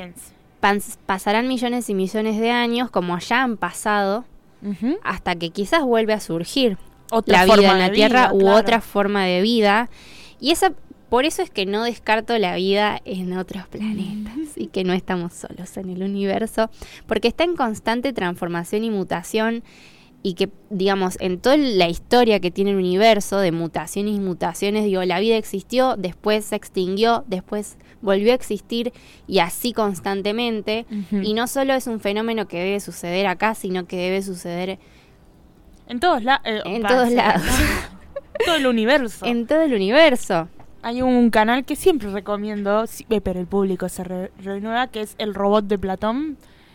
Pasarán millones y millones de años, como ya han pasado, hasta que quizás vuelve a surgir Otra la forma vida en de la Tierra vida, u claro. otra forma de vida. Y por eso es que no descarto la vida en otros planetas y que no estamos solos en el universo, porque está en constante transformación y mutación, y que, digamos, en toda la historia que tiene el universo de mutaciones y mutaciones, digo, la vida existió, después se extinguió, después volvió a existir, y así constantemente. Y no solo es un fenómeno que debe suceder acá, sino que debe suceder en todos lados. En todos lados. Todo el universo. En todo el universo. Hay un canal que siempre recomiendo, pero el público se renueva, que es El Robot de Platón,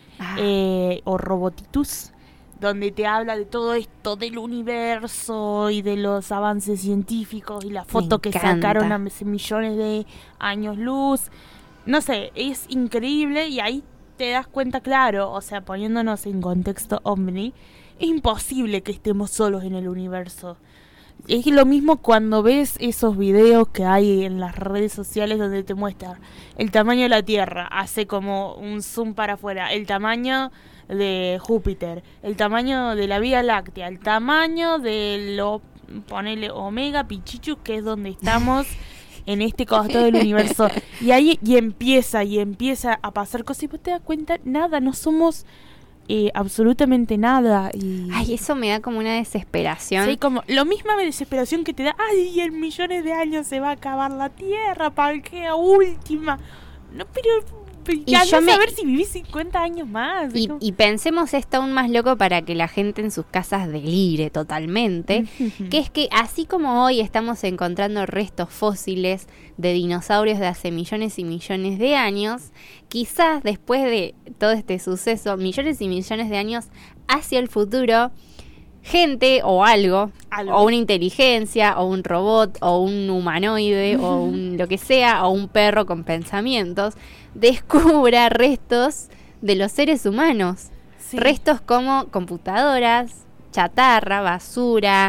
o Robotitus, donde te habla de todo esto del universo y de los avances científicos y la foto que sacaron hace millones de años luz. No sé, es increíble, y ahí te das cuenta, claro, o sea, poniéndonos en contexto ovni, es imposible que estemos solos en el universo. Es lo mismo cuando ves esos videos que hay en las redes sociales donde te muestran el tamaño de la Tierra, hace como un zoom para afuera, el tamaño de Júpiter, el tamaño de la Vía Láctea, el tamaño de ponele Omega Pichichu, que es donde estamos en este costado del universo. Y ahí empieza a pasar cosas, y vos te das cuenta, nada, no somos absolutamente nada. Y ay, eso me da como una desesperación. Sí, como lo misma desesperación que te da, ay, en millones de años se va a acabar la Tierra, Pangea Última. No, pero ya no saber si vivís 50 años más. Y pensemos esto aún más loco para que la gente en sus casas delire totalmente, que es que así como hoy estamos encontrando restos fósiles de dinosaurios de hace millones y millones de años, quizás después de todo este suceso, millones y millones de años hacia el futuro, gente o algo, o una inteligencia, o un robot, o un humanoide, o un lo que sea, o un perro con pensamientos, descubra restos de los seres humanos. Sí. Restos como computadoras, chatarra, basura,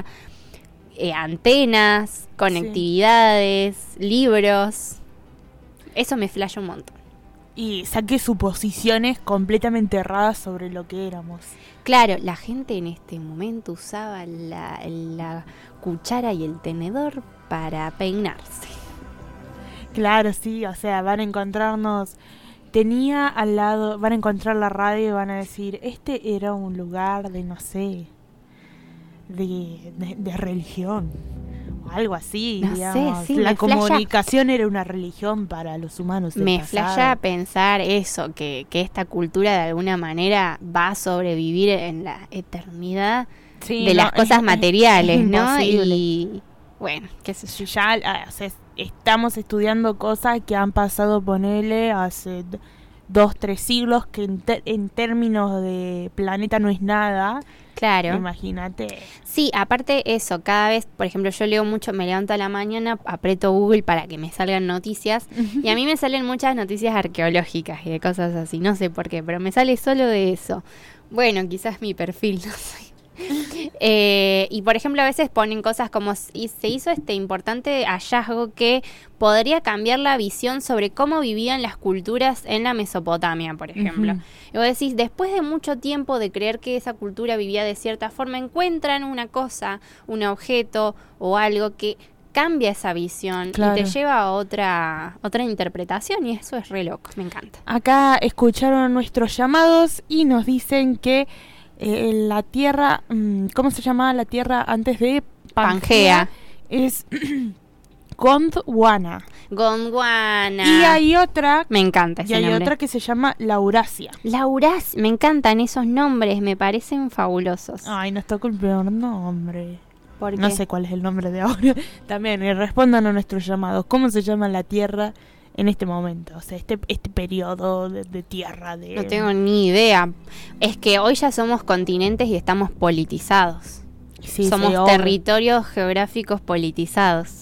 antenas, conectividades, libros. Eso me flasha un montón. Y saqué suposiciones completamente erradas sobre lo que éramos. Claro, la gente en este momento usaba la cuchara y el tenedor para peinarse. Claro, sí, o sea, van a encontrarnos, tenía al lado, van a encontrar la radio y van a decir, este era un lugar de, no sé, de religión, o algo así, no digamos. Sé, sí, la comunicación era una religión para los humanos. Me flasha pensar eso, que esta cultura de alguna manera va a sobrevivir en la eternidad de las cosas materiales, ¿no? Y bueno, qué sé yo. Ya, o sea, estamos estudiando cosas que han pasado, ponele, hace 2-3 siglos, que en términos de planeta no es nada. Claro. Imagínate. Sí, aparte eso, cada vez, por ejemplo, yo leo mucho, me levanto a la mañana, aprieto Google para que me salgan noticias, y a mí me salen muchas noticias arqueológicas y de cosas así, no sé por qué, pero me sale solo de eso. Bueno, quizás mi perfil, no sé. Y por ejemplo a veces ponen cosas como se hizo este importante hallazgo que podría cambiar la visión sobre cómo vivían las culturas en la Mesopotamia, por ejemplo. Y vos decís, después de mucho tiempo de creer que esa cultura vivía de cierta forma, encuentran una cosa, un objeto o algo que cambia esa visión Claro. y te lleva a otra interpretación, y eso es re loco, me encanta. Acá escucharon nuestros llamados y nos dicen que la tierra, ¿cómo se llamaba la tierra antes de Pangea? Es Gondwana. Gondwana. Y hay otra, me encanta ese nombre. otra que se llama Laurasia. Laurasia, me encantan esos nombres, me parecen fabulosos. Ay, nos tocó el peor nombre. ¿Por qué? No sé cuál es el nombre de ahora. También, respondan a nuestros llamados. ¿Cómo se llama la tierra en este momento? O sea, este periodo de tierra. No tengo ni idea. Es que hoy ya somos continentes y estamos politizados. Sí, somos sí, territorios geográficos politizados.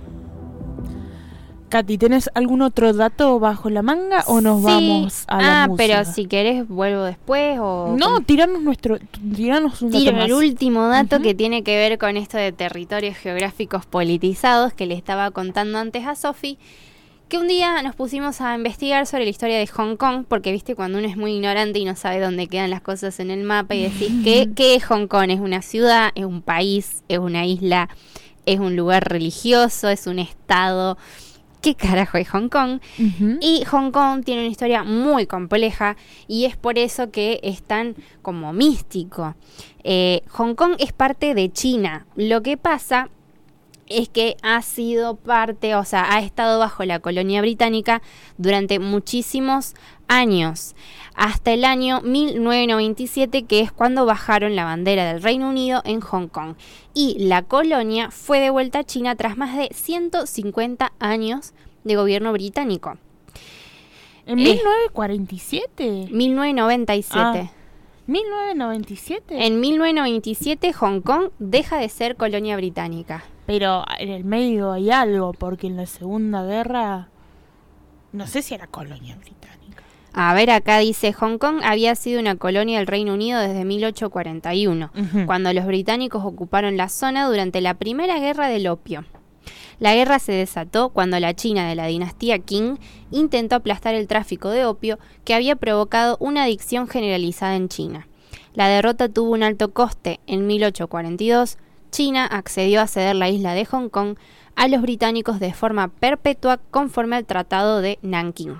Katy, ¿tenés algún otro dato bajo la manga o nos vamos a la música? Pero si querés vuelvo después o... No, tiranos un dato más. El último dato que tiene que ver con esto de territorios geográficos politizados que le estaba contando antes a Sofi, que un día nos pusimos a investigar sobre la historia de Hong Kong, porque viste cuando uno es muy ignorante y no sabe dónde quedan las cosas en el mapa y decís, ¿qué es Hong Kong? ¿Es una ciudad? ¿Es un país? ¿Es una isla? ¿Es un lugar religioso? ¿Es un estado? ¿Qué carajo es Hong Kong? Y Hong Kong tiene una historia muy compleja y es por eso que es tan como místico. Hong Kong es parte de China. Lo que pasa es que ha sido parte, o sea, ha estado bajo la colonia británica durante muchísimos años, hasta el año 1997, que es cuando bajaron la bandera del Reino Unido en Hong Kong. Y la colonia fue devuelta a China tras más de 150 años de gobierno británico. ¿En 1947? 1997. ¿1997? En 1997 Hong Kong deja de ser colonia británica. Pero en el medio hay algo, porque en la Segunda Guerra no sé si era colonia británica. A ver, acá dice, Hong Kong había sido una colonia del Reino Unido desde 1841, cuando los británicos ocuparon la zona durante la Primera Guerra del Opio. La guerra se desató cuando la China de la dinastía Qing intentó aplastar el tráfico de opio que había provocado una adicción generalizada en China. La derrota tuvo un alto coste. En 1842, China accedió a ceder la isla de Hong Kong a los británicos de forma perpetua conforme al Tratado de Nankín.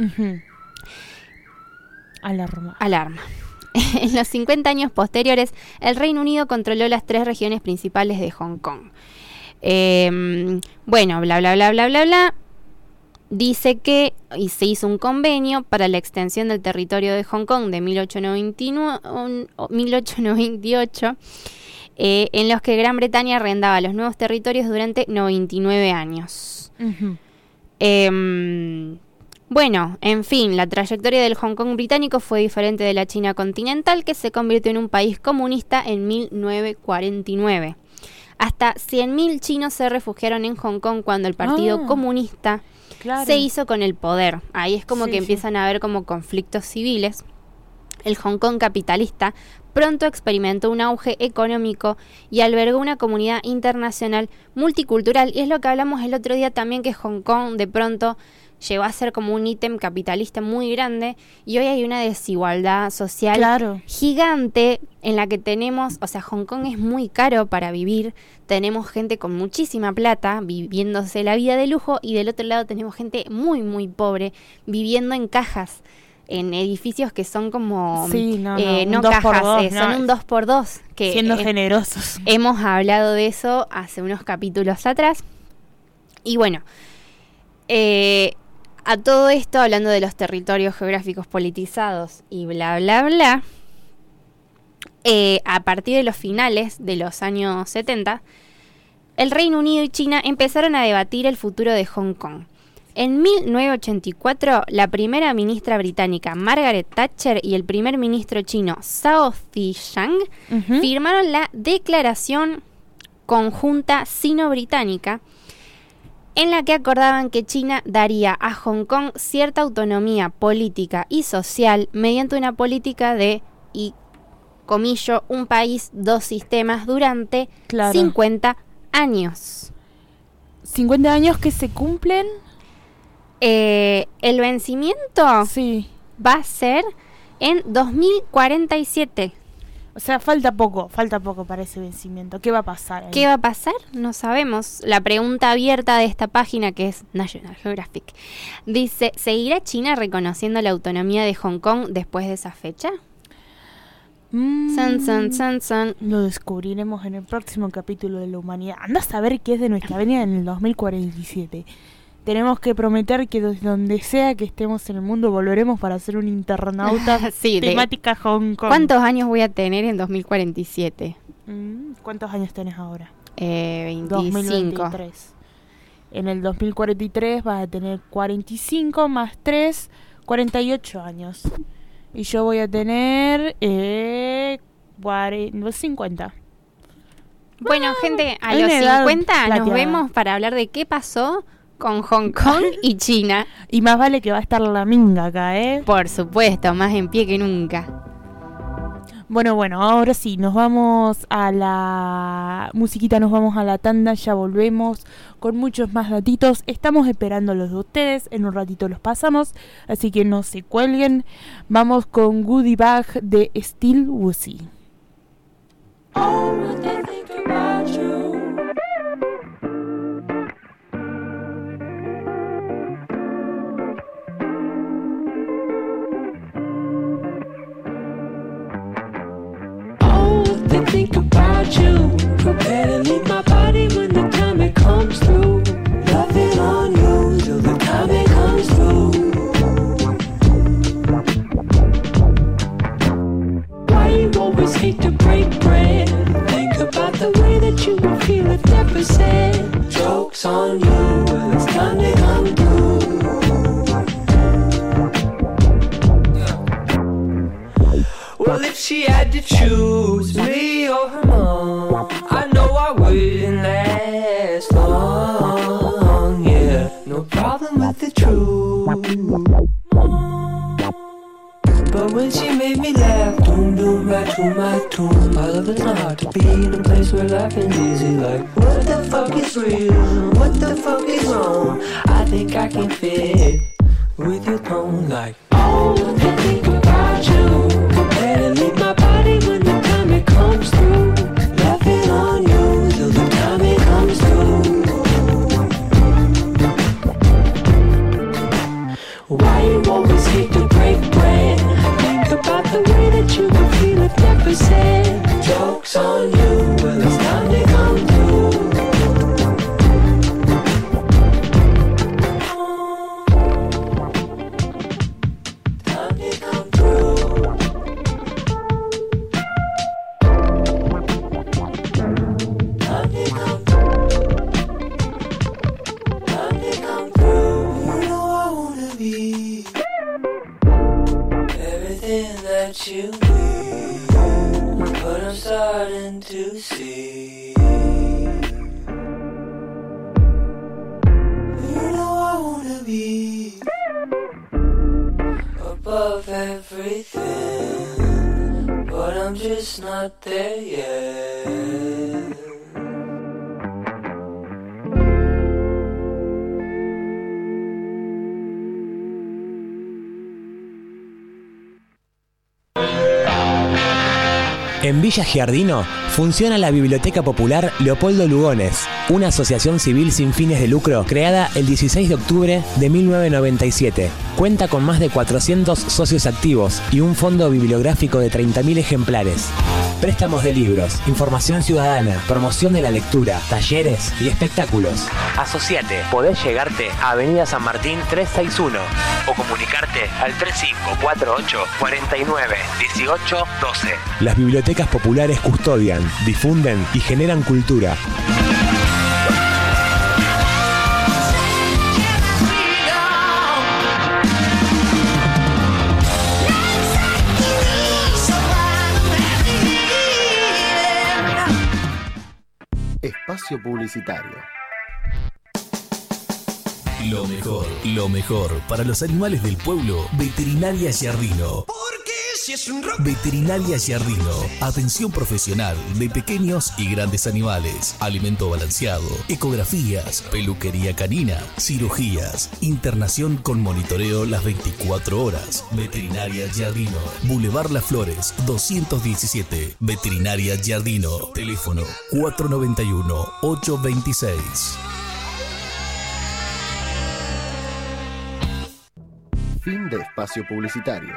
Alarma. En los 50 años posteriores, el Reino Unido controló las 3 regiones principales de Hong Kong. Bueno, bla, bla, bla, bla, bla, bla. Dice que se hizo un convenio para la extensión del territorio de Hong Kong de 1898, en los que Gran Bretaña arrendaba los nuevos territorios durante 99 años. Bueno, en fin, la trayectoria del Hong Kong británico fue diferente de la China continental, que se convirtió en un país comunista en 1949. Hasta 100.000 chinos se refugiaron en Hong Kong cuando el Partido Comunista se hizo con el poder. Ahí es como que empiezan a haber como conflictos civiles. El Hong Kong capitalista pronto experimentó un auge económico y albergó una comunidad internacional multicultural. Y es lo que hablamos el otro día también, que Hong Kong de pronto llegó a ser como un ítem capitalista muy grande y hoy hay una desigualdad social gigante en la que tenemos, o sea, Hong Kong es muy caro para vivir, tenemos gente con muchísima plata viviéndose la vida de lujo y del otro lado tenemos gente muy muy pobre viviendo en cajas, en edificios que son como no cajas, son un 2x2, que siendo generosos. Hemos hablado de eso hace unos capítulos atrás. Y bueno, a todo esto, hablando de los territorios geográficos politizados y bla, bla, bla, a partir de los finales de los años 70, el Reino Unido y China empezaron a debatir el futuro de Hong Kong. En 1984, la primera ministra británica Margaret Thatcher y el primer ministro chino Zhao Ziyang firmaron la Declaración Conjunta Sino-Británica, en la que acordaban que China daría a Hong Kong cierta autonomía política y social mediante una política de, y comillo, un país, dos sistemas durante 50 años. 50 años que se cumplen. El vencimiento va a ser en 2047. O sea, falta poco para ese vencimiento. ¿Qué va a pasar ahí? ¿Qué va a pasar? No sabemos. La pregunta abierta de esta página, que es National Geographic, dice, ¿seguirá China reconociendo la autonomía de Hong Kong después de esa fecha? Lo descubriremos en el próximo capítulo de la humanidad. Anda a saber qué es de nuestra venida en el 2047. Tenemos que prometer que desde donde sea que estemos en el mundo volveremos para hacer un internauta temática Hong Kong. ¿Cuántos años voy a tener en 2047? ¿Cuántos años tenés ahora? 25. 2023. En el 2043 vas a tener 45 más 3, 48 años. Y yo voy a tener 50. Bueno, gente, a los 50 nos vemos para hablar de qué pasó con Hong Kong y China. Y más vale que va a estar la minga acá, ¿eh? Por supuesto, más en pie que nunca. Bueno, ahora sí, nos vamos a la musiquita, nos vamos a la tanda, ya volvemos con muchos más datitos. Estamos esperando los de ustedes, en un ratito los pasamos, así que no se cuelguen. Vamos con Goodie Bag de Still Woozy. Think about you, prepare to leave my body when the time it comes through. Loving on you till the time it comes through. Why you always hate to break bread? Think about the way that you would feel if never said. Joke's on you, well it's time to come through. Well, if she had to choose me or her mom, I know I wouldn't last long, yeah. No problem with the truth. But when she made me laugh, doom doom right to my tune. I love it's not hard to be in a place where life is easy. Like, what the fuck is real? What the fuck is wrong? I think I can fit with your tone. Like, oh, I think about you. And leave my body when the time it comes through. Laughing on you till the time it comes through. Why you always hate to break bread? Think about the way that you would feel if never said. Joke's on you, well it's time to come through. Time to come through. You need, but I'm starting to see. You know I wanna be above everything, but I'm just not there yet. En Villa Giardino funciona la Biblioteca Popular Leopoldo Lugones, una asociación civil sin fines de lucro creada el 16 de octubre de 1997. Cuenta con más de 400 socios activos y un fondo bibliográfico de 30.000 ejemplares. Préstamos de libros, información ciudadana, promoción de la lectura, talleres y espectáculos. Asociate, podés llegarte a Avenida San Martín 361 o comunicarte al 3548 49 18 12. Las bibliotecas populares custodian, difunden y generan cultura. Espacio publicitario. Lo mejor para los animales del pueblo, Veterinaria Giardino. Porque Veterinaria Giardino. Atención profesional de pequeños y grandes animales. Alimento balanceado. Ecografías. Peluquería canina. Cirugías. Internación con monitoreo las 24 horas. Veterinaria Giardino. Boulevard Las Flores 217. Veterinaria Giardino. Teléfono 491-826. Fin de espacio publicitario.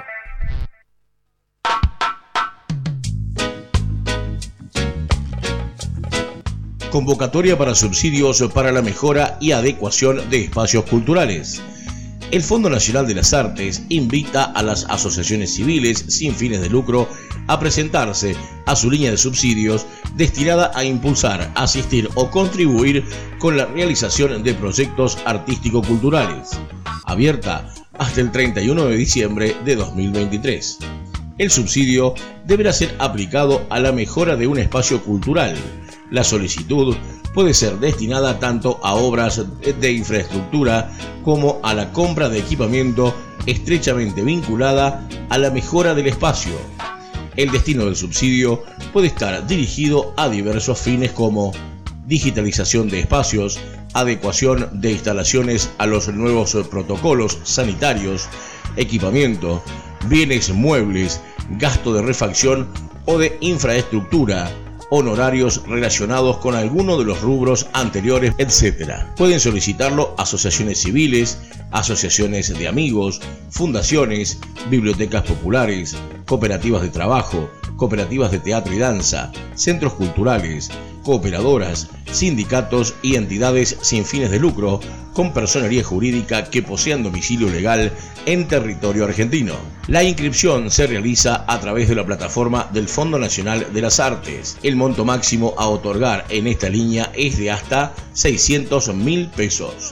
Convocatoria para subsidios para la mejora y adecuación de espacios culturales. El Fondo Nacional de las Artes invita a las asociaciones civiles sin fines de lucro a presentarse a su línea de subsidios destinada a impulsar, asistir o contribuir con la realización de proyectos artístico-culturales, abierta hasta el 31 de diciembre de 2023. El subsidio deberá ser aplicado a la mejora de un espacio cultural. La solicitud puede ser destinada tanto a obras de infraestructura como a la compra de equipamiento estrechamente vinculada a la mejora del espacio. El destino del subsidio puede estar dirigido a diversos fines como digitalización de espacios, adecuación de instalaciones a los nuevos protocolos sanitarios, equipamiento, bienes muebles, gasto de refacción o de infraestructura, honorarios relacionados con alguno de los rubros anteriores, etc. Pueden solicitarlo asociaciones civiles, asociaciones de amigos, fundaciones, bibliotecas populares, cooperativas de trabajo, cooperativas de teatro y danza, centros culturales, cooperadoras, sindicatos y entidades sin fines de lucro con personería jurídica que posean domicilio legal en territorio argentino. La inscripción se realiza a través de la plataforma del Fondo Nacional de las Artes. El monto máximo a otorgar en esta línea es de hasta 600.000 pesos.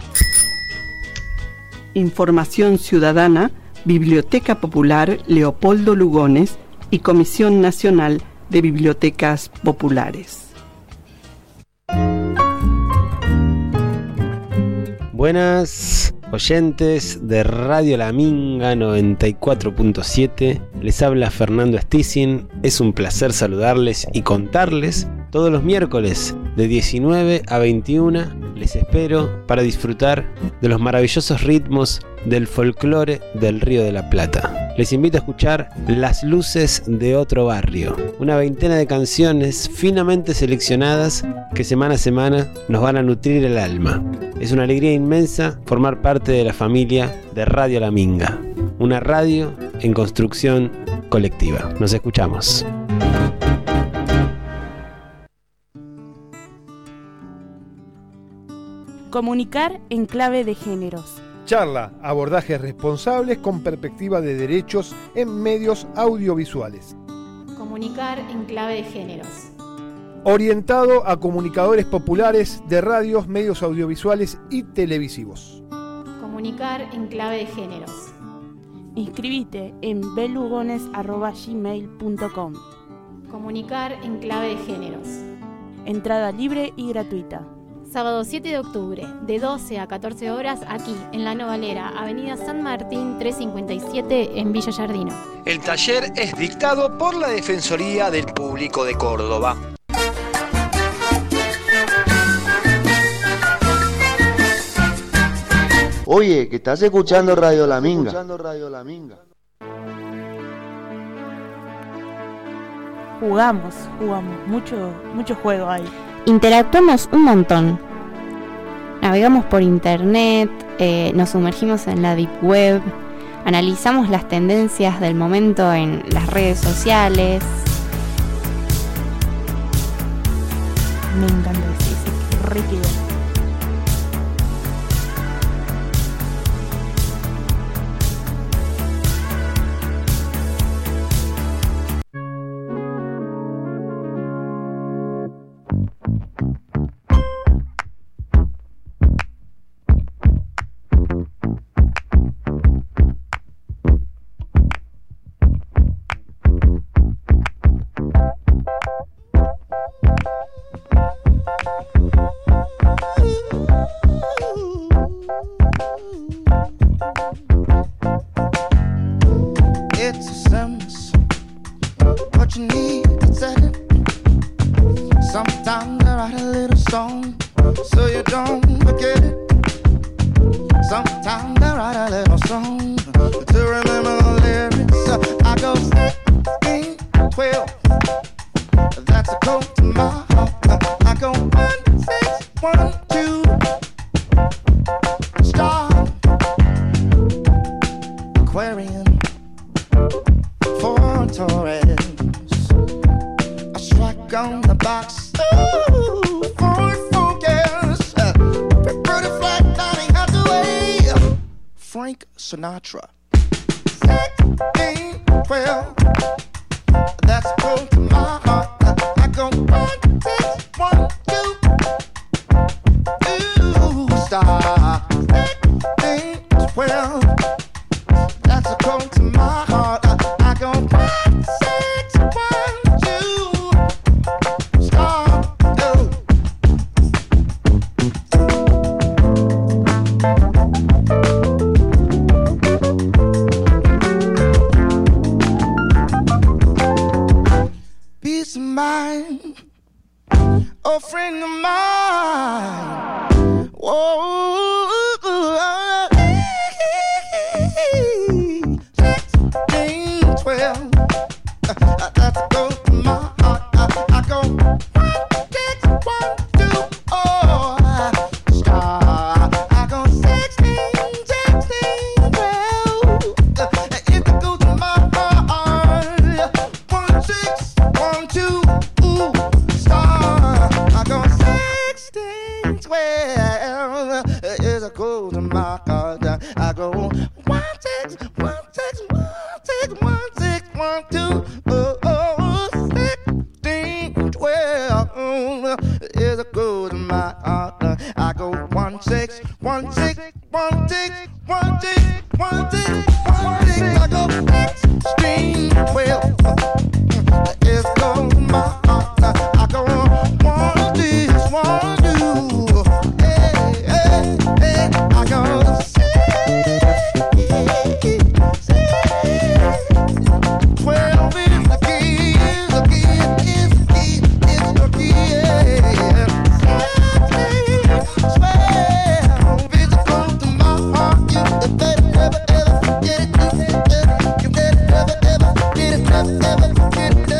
Información ciudadana, Biblioteca Popular Leopoldo Lugones y Comisión Nacional de Bibliotecas Populares. Buenas oyentes de Radio La Minga 94.7, les habla Fernando Stissin. Es un placer saludarles y contarles. Todos los miércoles de 19 a 21 les espero para disfrutar de los maravillosos ritmos del folclore del Río de la Plata. Les invito a escuchar Las Luces de Otro Barrio, una veintena de canciones finamente seleccionadas que semana a semana nos van a nutrir el alma. Es una alegría inmensa formar parte de la familia de Radio La Minga, una radio en construcción colectiva. Nos escuchamos. Comunicar en clave de géneros. Charla, abordajes responsables con perspectiva de derechos en medios audiovisuales. Comunicar en clave de géneros. Orientado a comunicadores populares de radios, medios audiovisuales y televisivos. Comunicar en clave de géneros. Inscribite en belugones@gmail.com. Comunicar en clave de géneros. Entrada libre y gratuita. Sábado 7 de octubre, de 12 a 14 horas, aquí en La Novalera, Avenida San Martín 357, en Villa Giardino. El taller es dictado por la Defensoría del Público de Córdoba. Oye, que estás escuchando Radio La Minga. Jugamos, mucho juego ahí. Interactuamos un montón. Navegamos por internet, nos sumergimos en la deep web, analizamos las tendencias del momento en las redes sociales. Me encanta ese rígido. what you need to say. Sometimes I write a little song so you don't forget it. Sometimes I write a little song to remember the lyrics. I go 16, 12. That's a code to my heart. I go 1, 6, 1, 2. Star. Aquarium. For Taurus. I strike on the box. Ooh, for focus. Pretty flat, Donny Hathaway. Frank Sinatra. 16, 12. That's a code to my heart. I go 1, 6, 1, 2. Ooh, star. 16, 12. That's a code to my heart. I go 1, 6, 1, 2. Star. Peace of mind, a friend of mine. Whoa, 16, 12. That's a go to my heart. I go 1, 6, 1, 2. Oh, star. I go 16, 16, 12. If I go to my heart, 1, 6, 1, 2. Ooh, star. I go 16, 12. Is a go to my heart. I go 1, 6, 1, 6, 1, 6, 1, 6, 1, 2. Oh, 16, 12. Is a go to my heart. I go 1, 6, 1, 6, 1, 6, 1, 6, 1, 6, 1, 6. I go 16, 12. Is a go to my heart. I go 1, 6, 1, 2. Hey, hey, hey. I go 16, 12 is the key, is the key, is the key, is the key, yeah. 16, 12 is the code to my heart. You better never ever forget it. You better never ever forget it. Never ever forget it.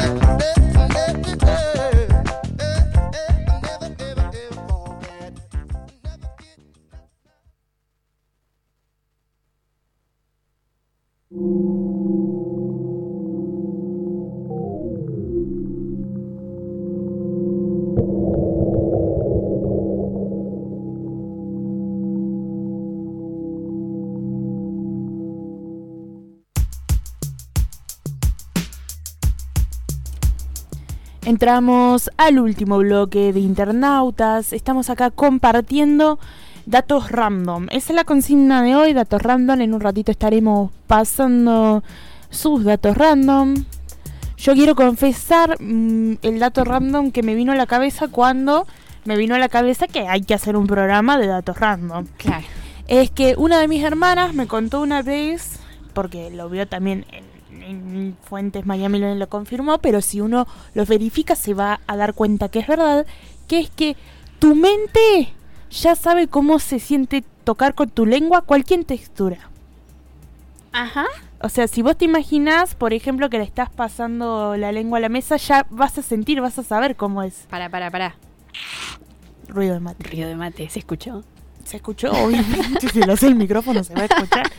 Entramos al último bloque de internautas. Estamos acá compartiendo datos random. Esa es la consigna de hoy, datos random. En un ratito estaremos pasando sus datos random. Yo quiero confesar el dato random que me vino a la cabeza cuando me vino a la cabeza que hay que hacer un programa de datos random. Claro. Es que una de mis hermanas me contó una vez, porque lo vio también en Fuentes Miami, lo confirmó, pero si uno lo verifica se va a dar cuenta que es verdad, que es que tu mente ya sabe cómo se siente tocar con tu lengua cualquier textura. Ajá. O sea, si vos te imaginás, por ejemplo, que le estás pasando la lengua a la mesa, ya vas a sentir, vas a saber cómo es. Pará. Ruido de mate. Ruido de mate, ¿se escuchó? Se escuchó, obviamente. Si lo hace el micrófono se va a escuchar.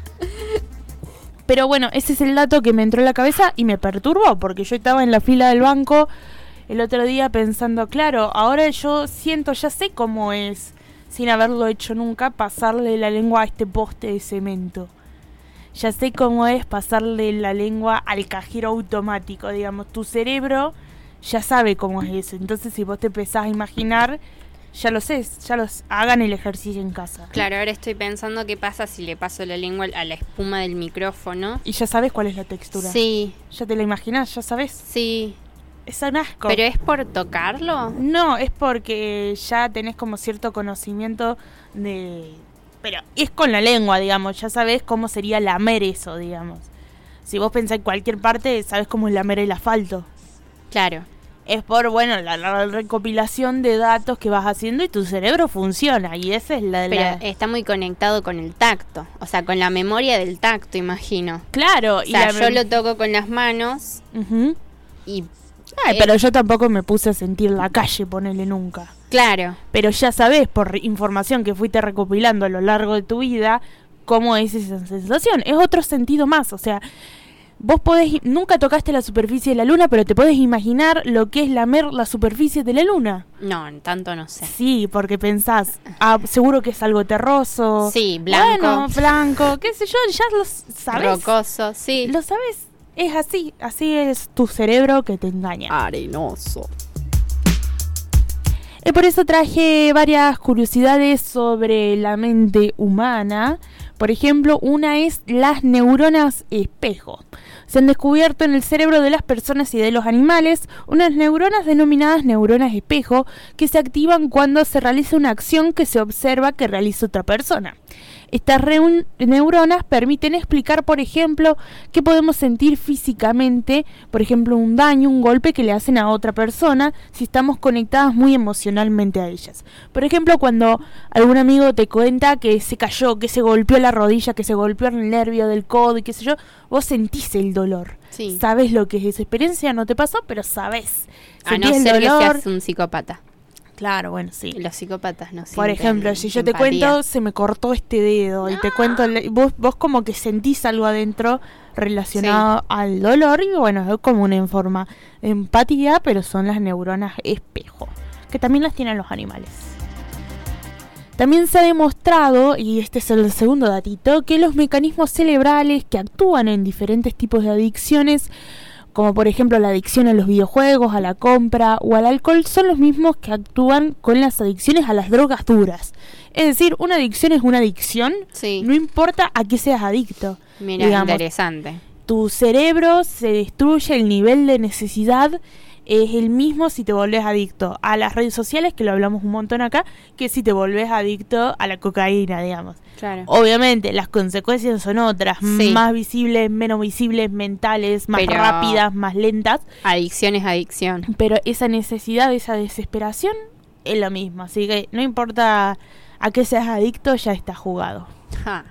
Pero bueno, ese es el dato que me entró en la cabeza y me perturbó, porque yo estaba en la fila del banco el otro día pensando, claro, ahora yo siento, ya sé cómo es, sin haberlo hecho nunca, pasarle la lengua a este poste de cemento. Ya sé cómo es pasarle la lengua al cajero automático, digamos, tu cerebro ya sabe cómo es eso. Entonces si vos te empezás a imaginar, ya lo sé, hagan el ejercicio en casa. Claro, ahora estoy pensando qué pasa si le paso la lengua a la espuma del micrófono. Y ya sabes cuál es la textura. Sí. Ya te la imaginás, ya sabes. Sí. Es un asco. ¿Pero es por tocarlo? No, es porque ya tenés como cierto conocimiento de... Pero es con la lengua, digamos, ya sabes cómo sería lamer eso, digamos. Si vos pensás en cualquier parte, sabés cómo es lamer el asfalto. Claro. Es por, bueno, la recopilación de datos que vas haciendo y tu cerebro funciona. Y esa es Pero está muy conectado con el tacto. O sea, con la memoria del tacto, imagino. Claro. O sea, yo lo toco con las manos y... Ay, pero yo tampoco me puse a sentir la calle, ponele nunca. Claro. Pero ya sabés, por información que fuiste recopilando a lo largo de tu vida, cómo es esa sensación. Es otro sentido más, o sea... Vos nunca tocaste la superficie de la luna, pero te podés imaginar lo que es lamer la superficie de la luna. No, tanto no sé. Sí, porque pensás, seguro que es algo terroso. Sí, blanco. Bueno, blanco, qué sé yo, ya lo sabés. Rocoso, sí. Lo sabés, es así es tu cerebro que te engaña. Arenoso. Y por eso traje varias curiosidades sobre la mente humana. Por ejemplo, una es las neuronas espejo. Se han descubierto en el cerebro de las personas y de los animales unas neuronas denominadas neuronas espejo que se activan cuando se realiza una acción que se observa que realiza otra persona. Estas neuronas permiten explicar, por ejemplo, qué podemos sentir físicamente, por ejemplo, un daño, un golpe que le hacen a otra persona, si estamos conectadas muy emocionalmente a ellas. Por ejemplo, cuando algún amigo te cuenta que se cayó, que se golpeó la rodilla, que se golpeó el nervio del codo y qué sé yo, vos sentís el dolor. Sí. Sabés lo que es esa experiencia, no te pasó, pero sabés. A no ser que seas un psicópata. Claro, bueno, sí. Los psicópatas no sienten Por ejemplo, si yo te empatía. cuento, se me cortó este dedo y te cuento, vos como que sentís algo adentro relacionado al dolor y bueno, es como una forma de empatía, pero son las neuronas espejo, que también las tienen los animales. También se ha demostrado, y este es el segundo datito, que los mecanismos cerebrales que actúan en diferentes tipos de adicciones, como por ejemplo la adicción a los videojuegos, a la compra o al alcohol, son los mismos que actúan con las adicciones a las drogas duras. Es decir, una adicción es una adicción, no importa a qué seas adicto. Mira, digamos, interesante. Tu cerebro se destruye, el nivel de necesidad es el mismo si te volvés adicto a las redes sociales, que lo hablamos un montón acá, que si te volvés adicto a la cocaína, digamos. Claro. Obviamente las consecuencias son otras, más visibles, menos visibles, mentales, más rápidas, más lentas. Adicción es adicción. Pero esa necesidad, esa desesperación es lo mismo. Así que no importa a qué seas adicto, ya está jugado. Ja.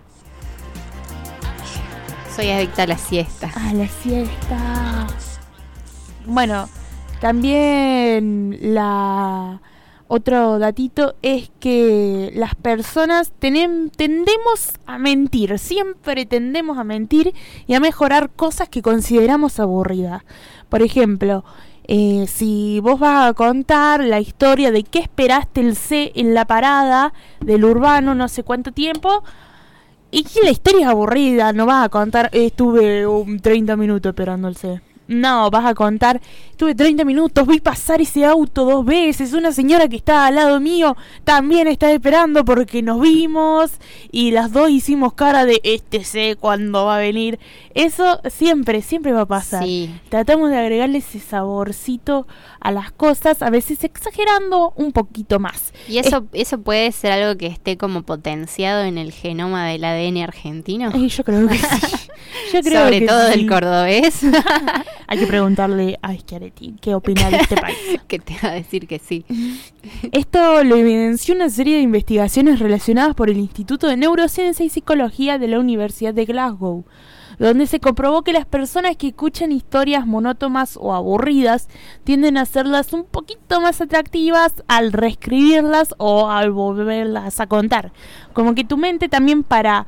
Soy adicta a la siesta. A la siesta. Bueno, también otro datito es que las personas tendemos a mentir, siempre tendemos a mentir y a mejorar cosas que consideramos aburridas. Por ejemplo, si vos vas a contar la historia de qué esperaste el C en la parada del urbano no sé cuánto tiempo, y que la historia es aburrida, no vas a contar, estuve 30 minutos esperando el C. No, vas a contar, estuve 30 minutos, vi pasar ese auto 2 veces, una señora que estaba al lado mío también está esperando porque nos vimos y las dos hicimos cara de sé cuándo va a venir. Eso siempre va a pasar. Sí. Tratamos de agregarle ese saborcito a las cosas, a veces exagerando un poquito más. ¿Y eso puede ser algo que esté como potenciado en el genoma del ADN argentino? Yo creo que sí. Yo creo Sobre que todo sí. del cordobés. Hay que preguntarle a Schiaretti qué opina de este país. Que te va a decir que sí. Esto lo evidenció una serie de investigaciones relacionadas por el Instituto de Neurociencia y Psicología de la Universidad de Glasgow, donde se comprobó que las personas que escuchan historias monótonas o aburridas tienden a hacerlas un poquito más atractivas al reescribirlas o al volverlas a contar. Como que tu mente también para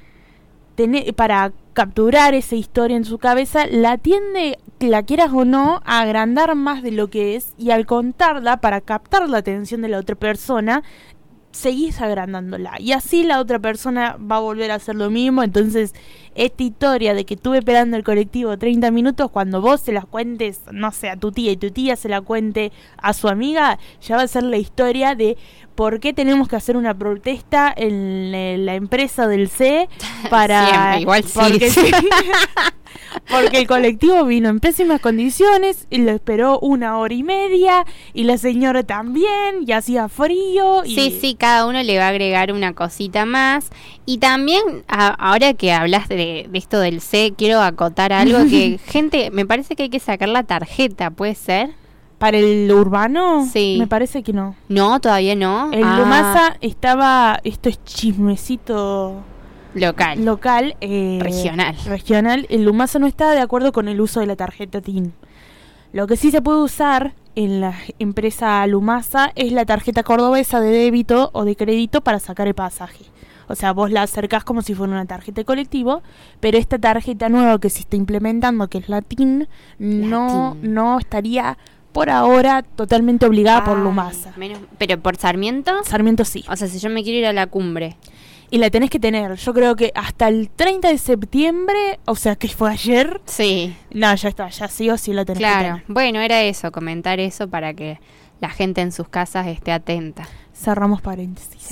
capturar esa historia en su cabeza, la quieras o no, a agrandar más de lo que es, y al contarla, para captar la atención de la otra persona, seguís agrandándola, y así la otra persona va a volver a hacer lo mismo. Entonces esta historia de que estuve esperando el colectivo 30 minutos, cuando vos se la cuentes, no sé, a tu tía, y tu tía se la cuente a su amiga, ya va a ser la historia de por qué tenemos que hacer una protesta en la empresa del C para... Siempre, igual sí. Porque Porque el colectivo vino en pésimas condiciones y lo esperó 1 hora y media y la señora también y hacía frío. Y... Sí, cada uno le va a agregar una cosita más. Y también, ahora que hablas de esto del C, quiero acotar algo que, gente, me parece que hay que sacar la tarjeta, ¿puede ser? ¿Para el urbano? Sí. Me parece que no. No, todavía no. El Lumasa estaba, esto es chismecito local, regional. El Lumasa no está de acuerdo con el uso de la tarjeta TIN. Lo que sí se puede usar en la empresa Lumasa es la tarjeta cordobesa de débito o de crédito para sacar el pasaje. O sea, vos la acercás como si fuera una tarjeta de colectivo, pero esta tarjeta nueva que se está implementando, que es la TIN, no estaría por ahora totalmente obligada por Lumasa. ¿Pero por Sarmiento? Sarmiento sí. O sea, si yo me quiero ir a la cumbre. Y la tenés que tener, yo creo que hasta el 30 de septiembre, o sea, que fue ayer. Sí. No, ya está, ya sí o sí la tenés que tener. Claro, bueno, era eso, comentar eso para que la gente en sus casas esté atenta. Cerramos paréntesis.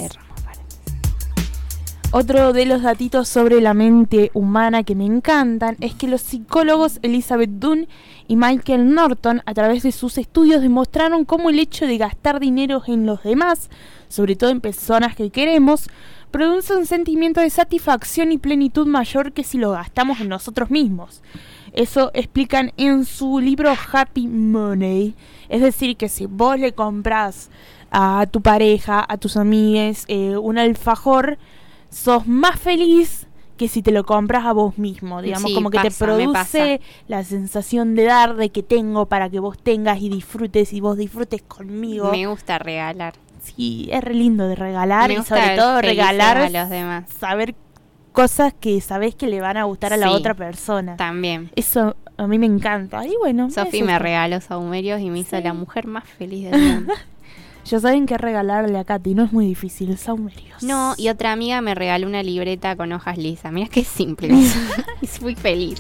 Otro de los datitos sobre la mente humana que me encantan es que los psicólogos Elizabeth Dunn y Michael Norton, a través de sus estudios, demostraron cómo el hecho de gastar dinero en los demás, sobre todo en personas que queremos, produce un sentimiento de satisfacción y plenitud mayor que si lo gastamos en nosotros mismos. Eso explican en su libro Happy Money. Es decir, que si vos le compras a tu pareja, a tus amigues, un alfajor, sos más feliz que si te lo compras a vos mismo, digamos, sí, como que te produce la sensación de dar, de que tengo para que vos tengas y disfrutes y vos disfrutes conmigo. Me gusta regalar. Sí, es re lindo de regalar Me y gusta sobre todo regalar a los demás. Saber cosas que sabés que le van a gustar a la otra persona. También. Eso a mí me encanta. Y bueno, Sofi me regaló saumerios y me hizo la mujer más feliz del mundo. Ya saben qué regalarle a Katy, no es muy difícil, saumerios. No, y otra amiga me regaló una libreta con hojas lisas. Mira qué simple. Es muy feliz.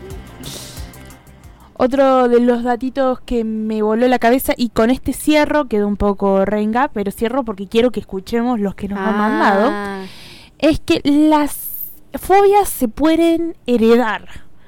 Otro de los datitos que me voló la cabeza, y con este cierro, quedó un poco renga, pero cierro porque quiero que escuchemos los que nos han mandado, es que las fobias se pueden heredar.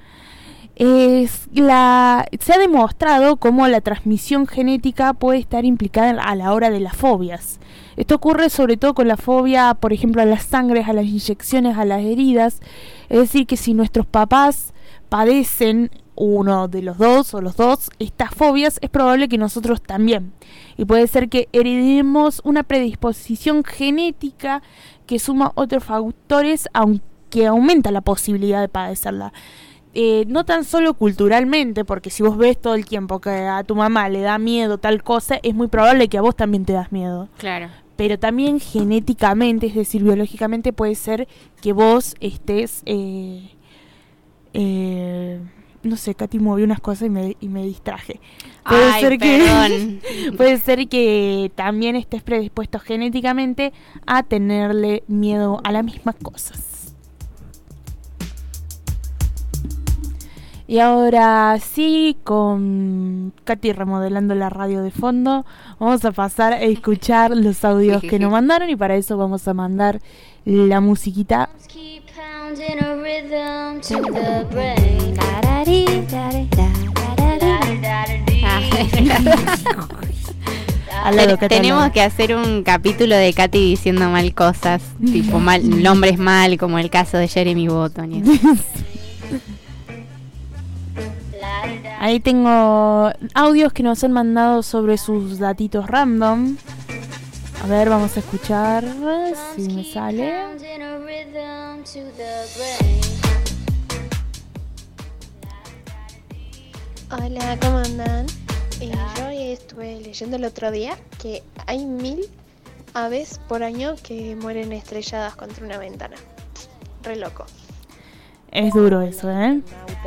Se ha demostrado cómo la transmisión genética puede estar implicada a la hora de las fobias. Esto ocurre sobre todo con la fobia, por ejemplo, a las sangres, a las inyecciones, a las heridas. Es decir, que si nuestros papás padecen uno de los dos o los dos estas fobias, es probable que nosotros también. Y puede ser que heredemos una predisposición genética que suma otros factores, aunque aumenta la posibilidad de padecerla. No tan solo culturalmente, porque si vos ves todo el tiempo que a tu mamá le da miedo tal cosa, es muy probable que a vos también te das miedo. Claro. Pero también genéticamente, es decir, biológicamente, puede ser que vos estés... no sé, Katy movió unas cosas y me distraje. Puede ser que también estés predispuesto genéticamente a tenerle miedo a las mismas cosas. Y ahora sí, con Katy remodelando la radio de fondo, vamos a pasar a escuchar los audios que nos mandaron, y para eso vamos a mandar la musiquita. Tenemos que hacer un capítulo de Katy diciendo mal cosas, tipo nombres mal, como el caso de Jeremy Button y eso. Ahí tengo audios que nos han mandado sobre sus datitos random. A ver, vamos a escuchar si me sale. Hola, ¿cómo andan? Yo estuve leyendo el otro día que hay 1000 aves por año que mueren estrelladas contra una ventana. Re loco. Es duro eso, ¿eh?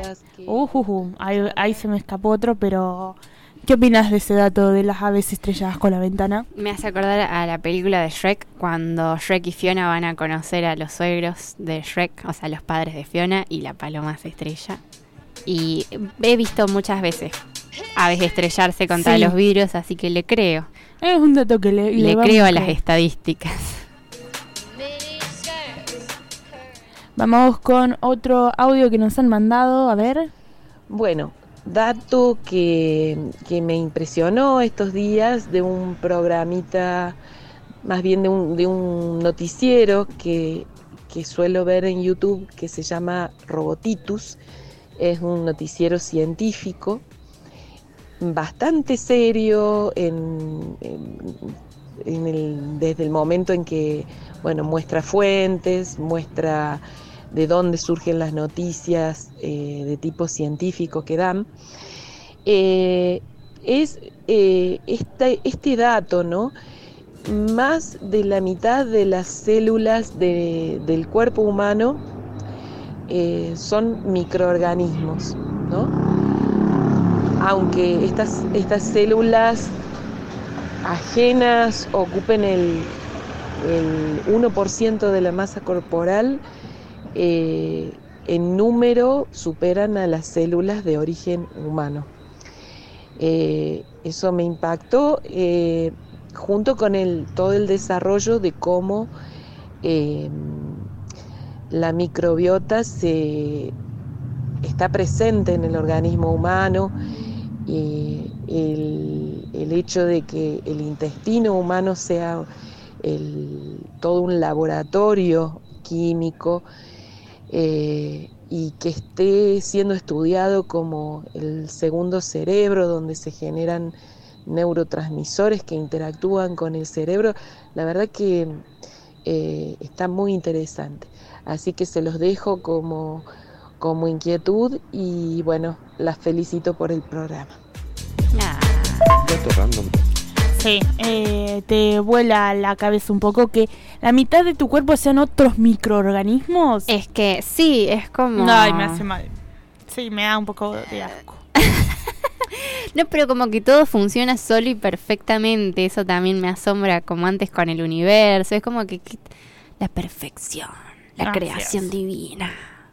Ahí se me escapó otro, pero ¿qué opinas de ese dato de las aves estrelladas con la ventana? Me hace acordar a la película de Shrek, cuando Shrek y Fiona van a conocer a los suegros de Shrek, o sea, los padres de Fiona, y la paloma se estrella. Y he visto muchas veces aves estrellarse contra los vidrios, así que le creo. Es un dato que le creo a las estadísticas. Vamos con otro audio que nos han mandado, a ver. Bueno, dato que me impresionó estos días de un programita, más bien de un noticiero que suelo ver en YouTube, que se llama Robotitus. Es un noticiero científico bastante serio desde el momento en que, bueno, muestra fuentes, muestra de dónde surgen las noticias de tipo científico que dan. Este dato, ¿no? Más de la mitad de las células del cuerpo humano son microorganismos, ¿no? Aunque estas células ajenas ocupen el 1% de la masa corporal, en número superan a las células de origen humano. Eso me impactó, junto con todo el desarrollo de cómo la microbiota está presente en el organismo humano, y el hecho de que el intestino humano sea todo un laboratorio químico, y que esté siendo estudiado como el segundo cerebro, donde se generan neurotransmisores que interactúan con el cerebro. La verdad que está muy interesante, así que se los dejo como inquietud, y bueno, las felicito por el programa. Dato random. Sí, te vuela la cabeza un poco que la mitad de tu cuerpo sean otros microorganismos. Es que sí, es como... Ay, me hace mal. Sí, me da un poco de asco. No, pero como que todo funciona solo y perfectamente. Eso también me asombra, como antes con el universo. Es como que la perfección, la creación divina.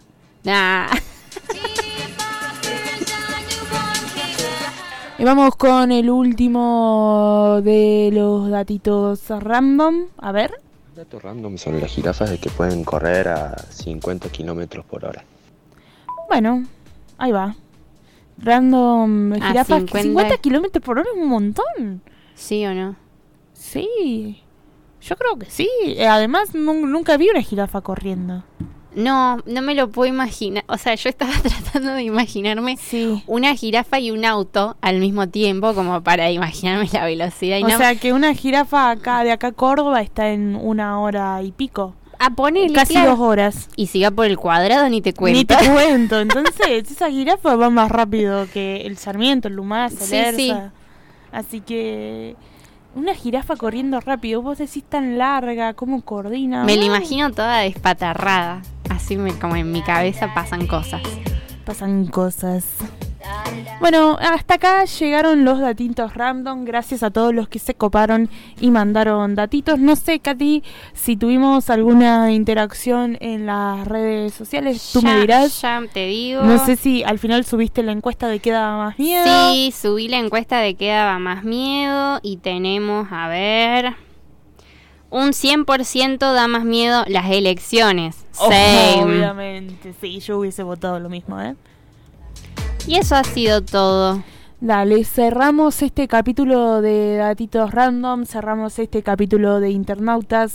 Y vamos con el último de los datitos random. A ver. Datos random son las jirafas de que pueden correr a 50 kilómetros por hora. Bueno, ahí va. Random, jirafas, 50 kilómetros por hora es un montón. ¿Sí o no? Sí, yo creo que sí. Además, nunca vi una jirafa corriendo. No me lo puedo imaginar. O sea, yo estaba tratando de imaginarme una jirafa y un auto al mismo tiempo, como para imaginarme la velocidad. Y o sea, que una jirafa de acá a Córdoba está en 1 hora y pico. Ponele, casi 2 horas. Y si va por el cuadrado, ni te cuento. Ni te cuento. Entonces, esa jirafa va más rápido que el Sarmiento, el Lumaz, el Erza. Sí. Así que... una jirafa corriendo rápido, vos decís tan larga, ¿cómo coordina? Me la imagino toda despatarrada. Así como en mi cabeza pasan cosas. Bueno, hasta acá llegaron los datitos random. Gracias a todos los que se coparon y mandaron datitos. No sé, Katy, si tuvimos alguna interacción en las redes sociales. Tú me dirás. Ya te digo. No sé si al final subiste la encuesta de qué daba más miedo. Sí, subí la encuesta de qué daba más miedo. Y tenemos, a ver... un 100% da más miedo las elecciones. Obviamente, sí, yo hubiese votado lo mismo, ¿eh? Y eso ha sido todo. Dale, cerramos este capítulo de Datitos Random, cerramos este capítulo de Internautas,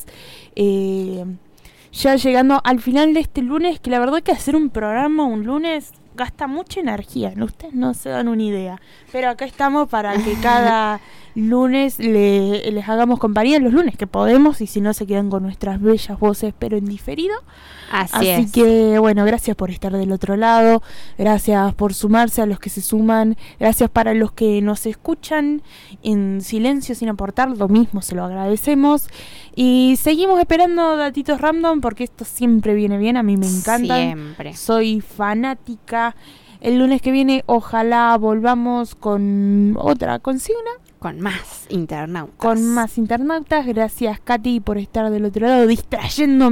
ya llegando al final de este lunes, que la verdad que hacer un programa un lunes gasta mucha energía, ¿no? Ustedes no se dan una idea, pero acá estamos para que cada lunes les hagamos compañía los lunes que podemos, y si no se quedan con nuestras bellas voces, pero en diferido. Así que bueno, gracias por estar del otro lado, gracias por sumarse a los que se suman, gracias para los que nos escuchan en silencio sin aportar, lo mismo se lo agradecemos, y seguimos esperando datitos random porque esto siempre viene bien, a mí me encantan, siempre. Soy fanática. El lunes que viene ojalá volvamos con otra consigna. Con más internautas. Gracias, Katy, por estar del otro lado distrayéndome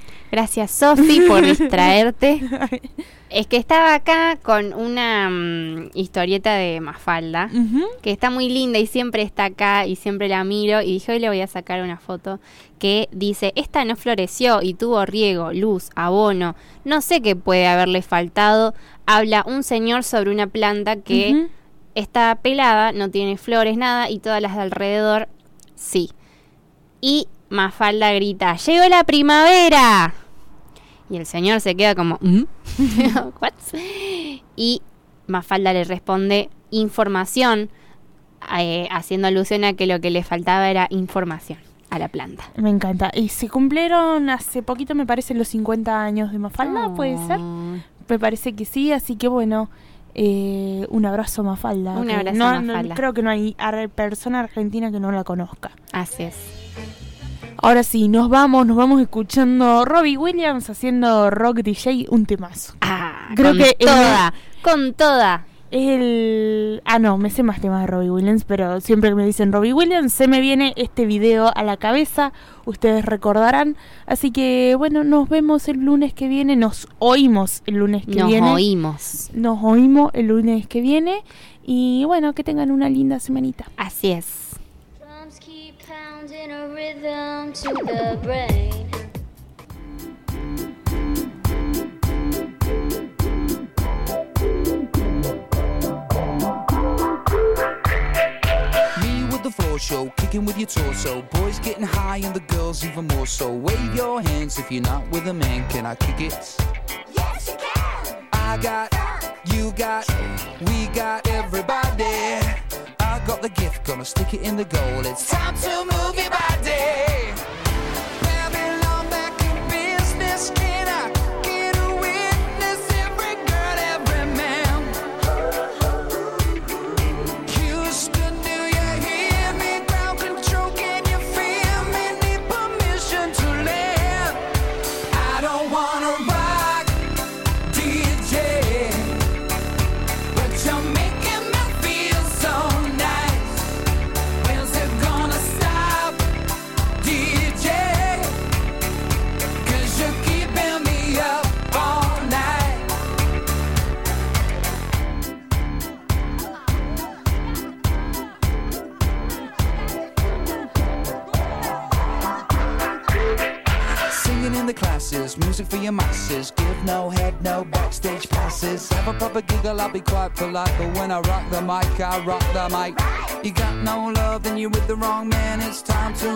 Gracias, Sofi, por distraerte. Es que estaba acá con una historieta de Mafalda, que está muy linda y siempre está acá y siempre la miro. Y dije, hoy le voy a sacar una foto que dice, esta no floreció y tuvo riego, luz, abono. No sé qué puede haberle faltado. Habla un señor sobre una planta que está pelada, no tiene flores, nada, y todas las de alrededor, sí. Y Mafalda grita, ¡llegó la primavera! Y el señor se queda como, ¿what? Y Mafalda le responde, información, haciendo alusión a que lo que le faltaba era información a la planta. Me encanta. Y se cumplieron hace poquito, me parece, los 50 años de Mafalda, ¿puede ser? Me parece que sí, así que bueno, un abrazo a Mafalda. Un abrazo a Mafalda. Creo que no hay persona argentina que no la conozca. Así es. Ahora sí, nos vamos escuchando Robbie Williams haciendo Rock DJ, un temazo. Creo que con toda. No, me sé más temas de Robbie Williams, pero siempre que me dicen Robbie Williams se me viene este video a la cabeza, ustedes recordarán. Así que bueno, nos vemos el lunes que viene, nos oímos el lunes que viene. Nos oímos el lunes que viene y bueno, que tengan una linda semanita. Así es. In a rhythm to the brain. Me with the floor show, kicking with your torso. Boys getting high and the girls even more so. Wave your hands if you're not with a man. Can I kick it? Yes, you can. I got, you got, we got everybody. I got the gift, gonna stick it in the goal. It's time to move your body. Babylon back in business. Can I get a witness? Every girl, every man. Houston, do you hear me? Ground control, can you feel me? Need permission to land. I don't wanna rock, DJ, but you're making me feel so nice. When's it gonna stop, DJ? 'Cause you're keeping me up all night. Singing in the classes, music for your masses. Give no head, no backstage passes. Have a proper giggle, I'll be quite polite. But when I rock the mic, I rock the mic. You got no love, then you're with the wrong man. It's time to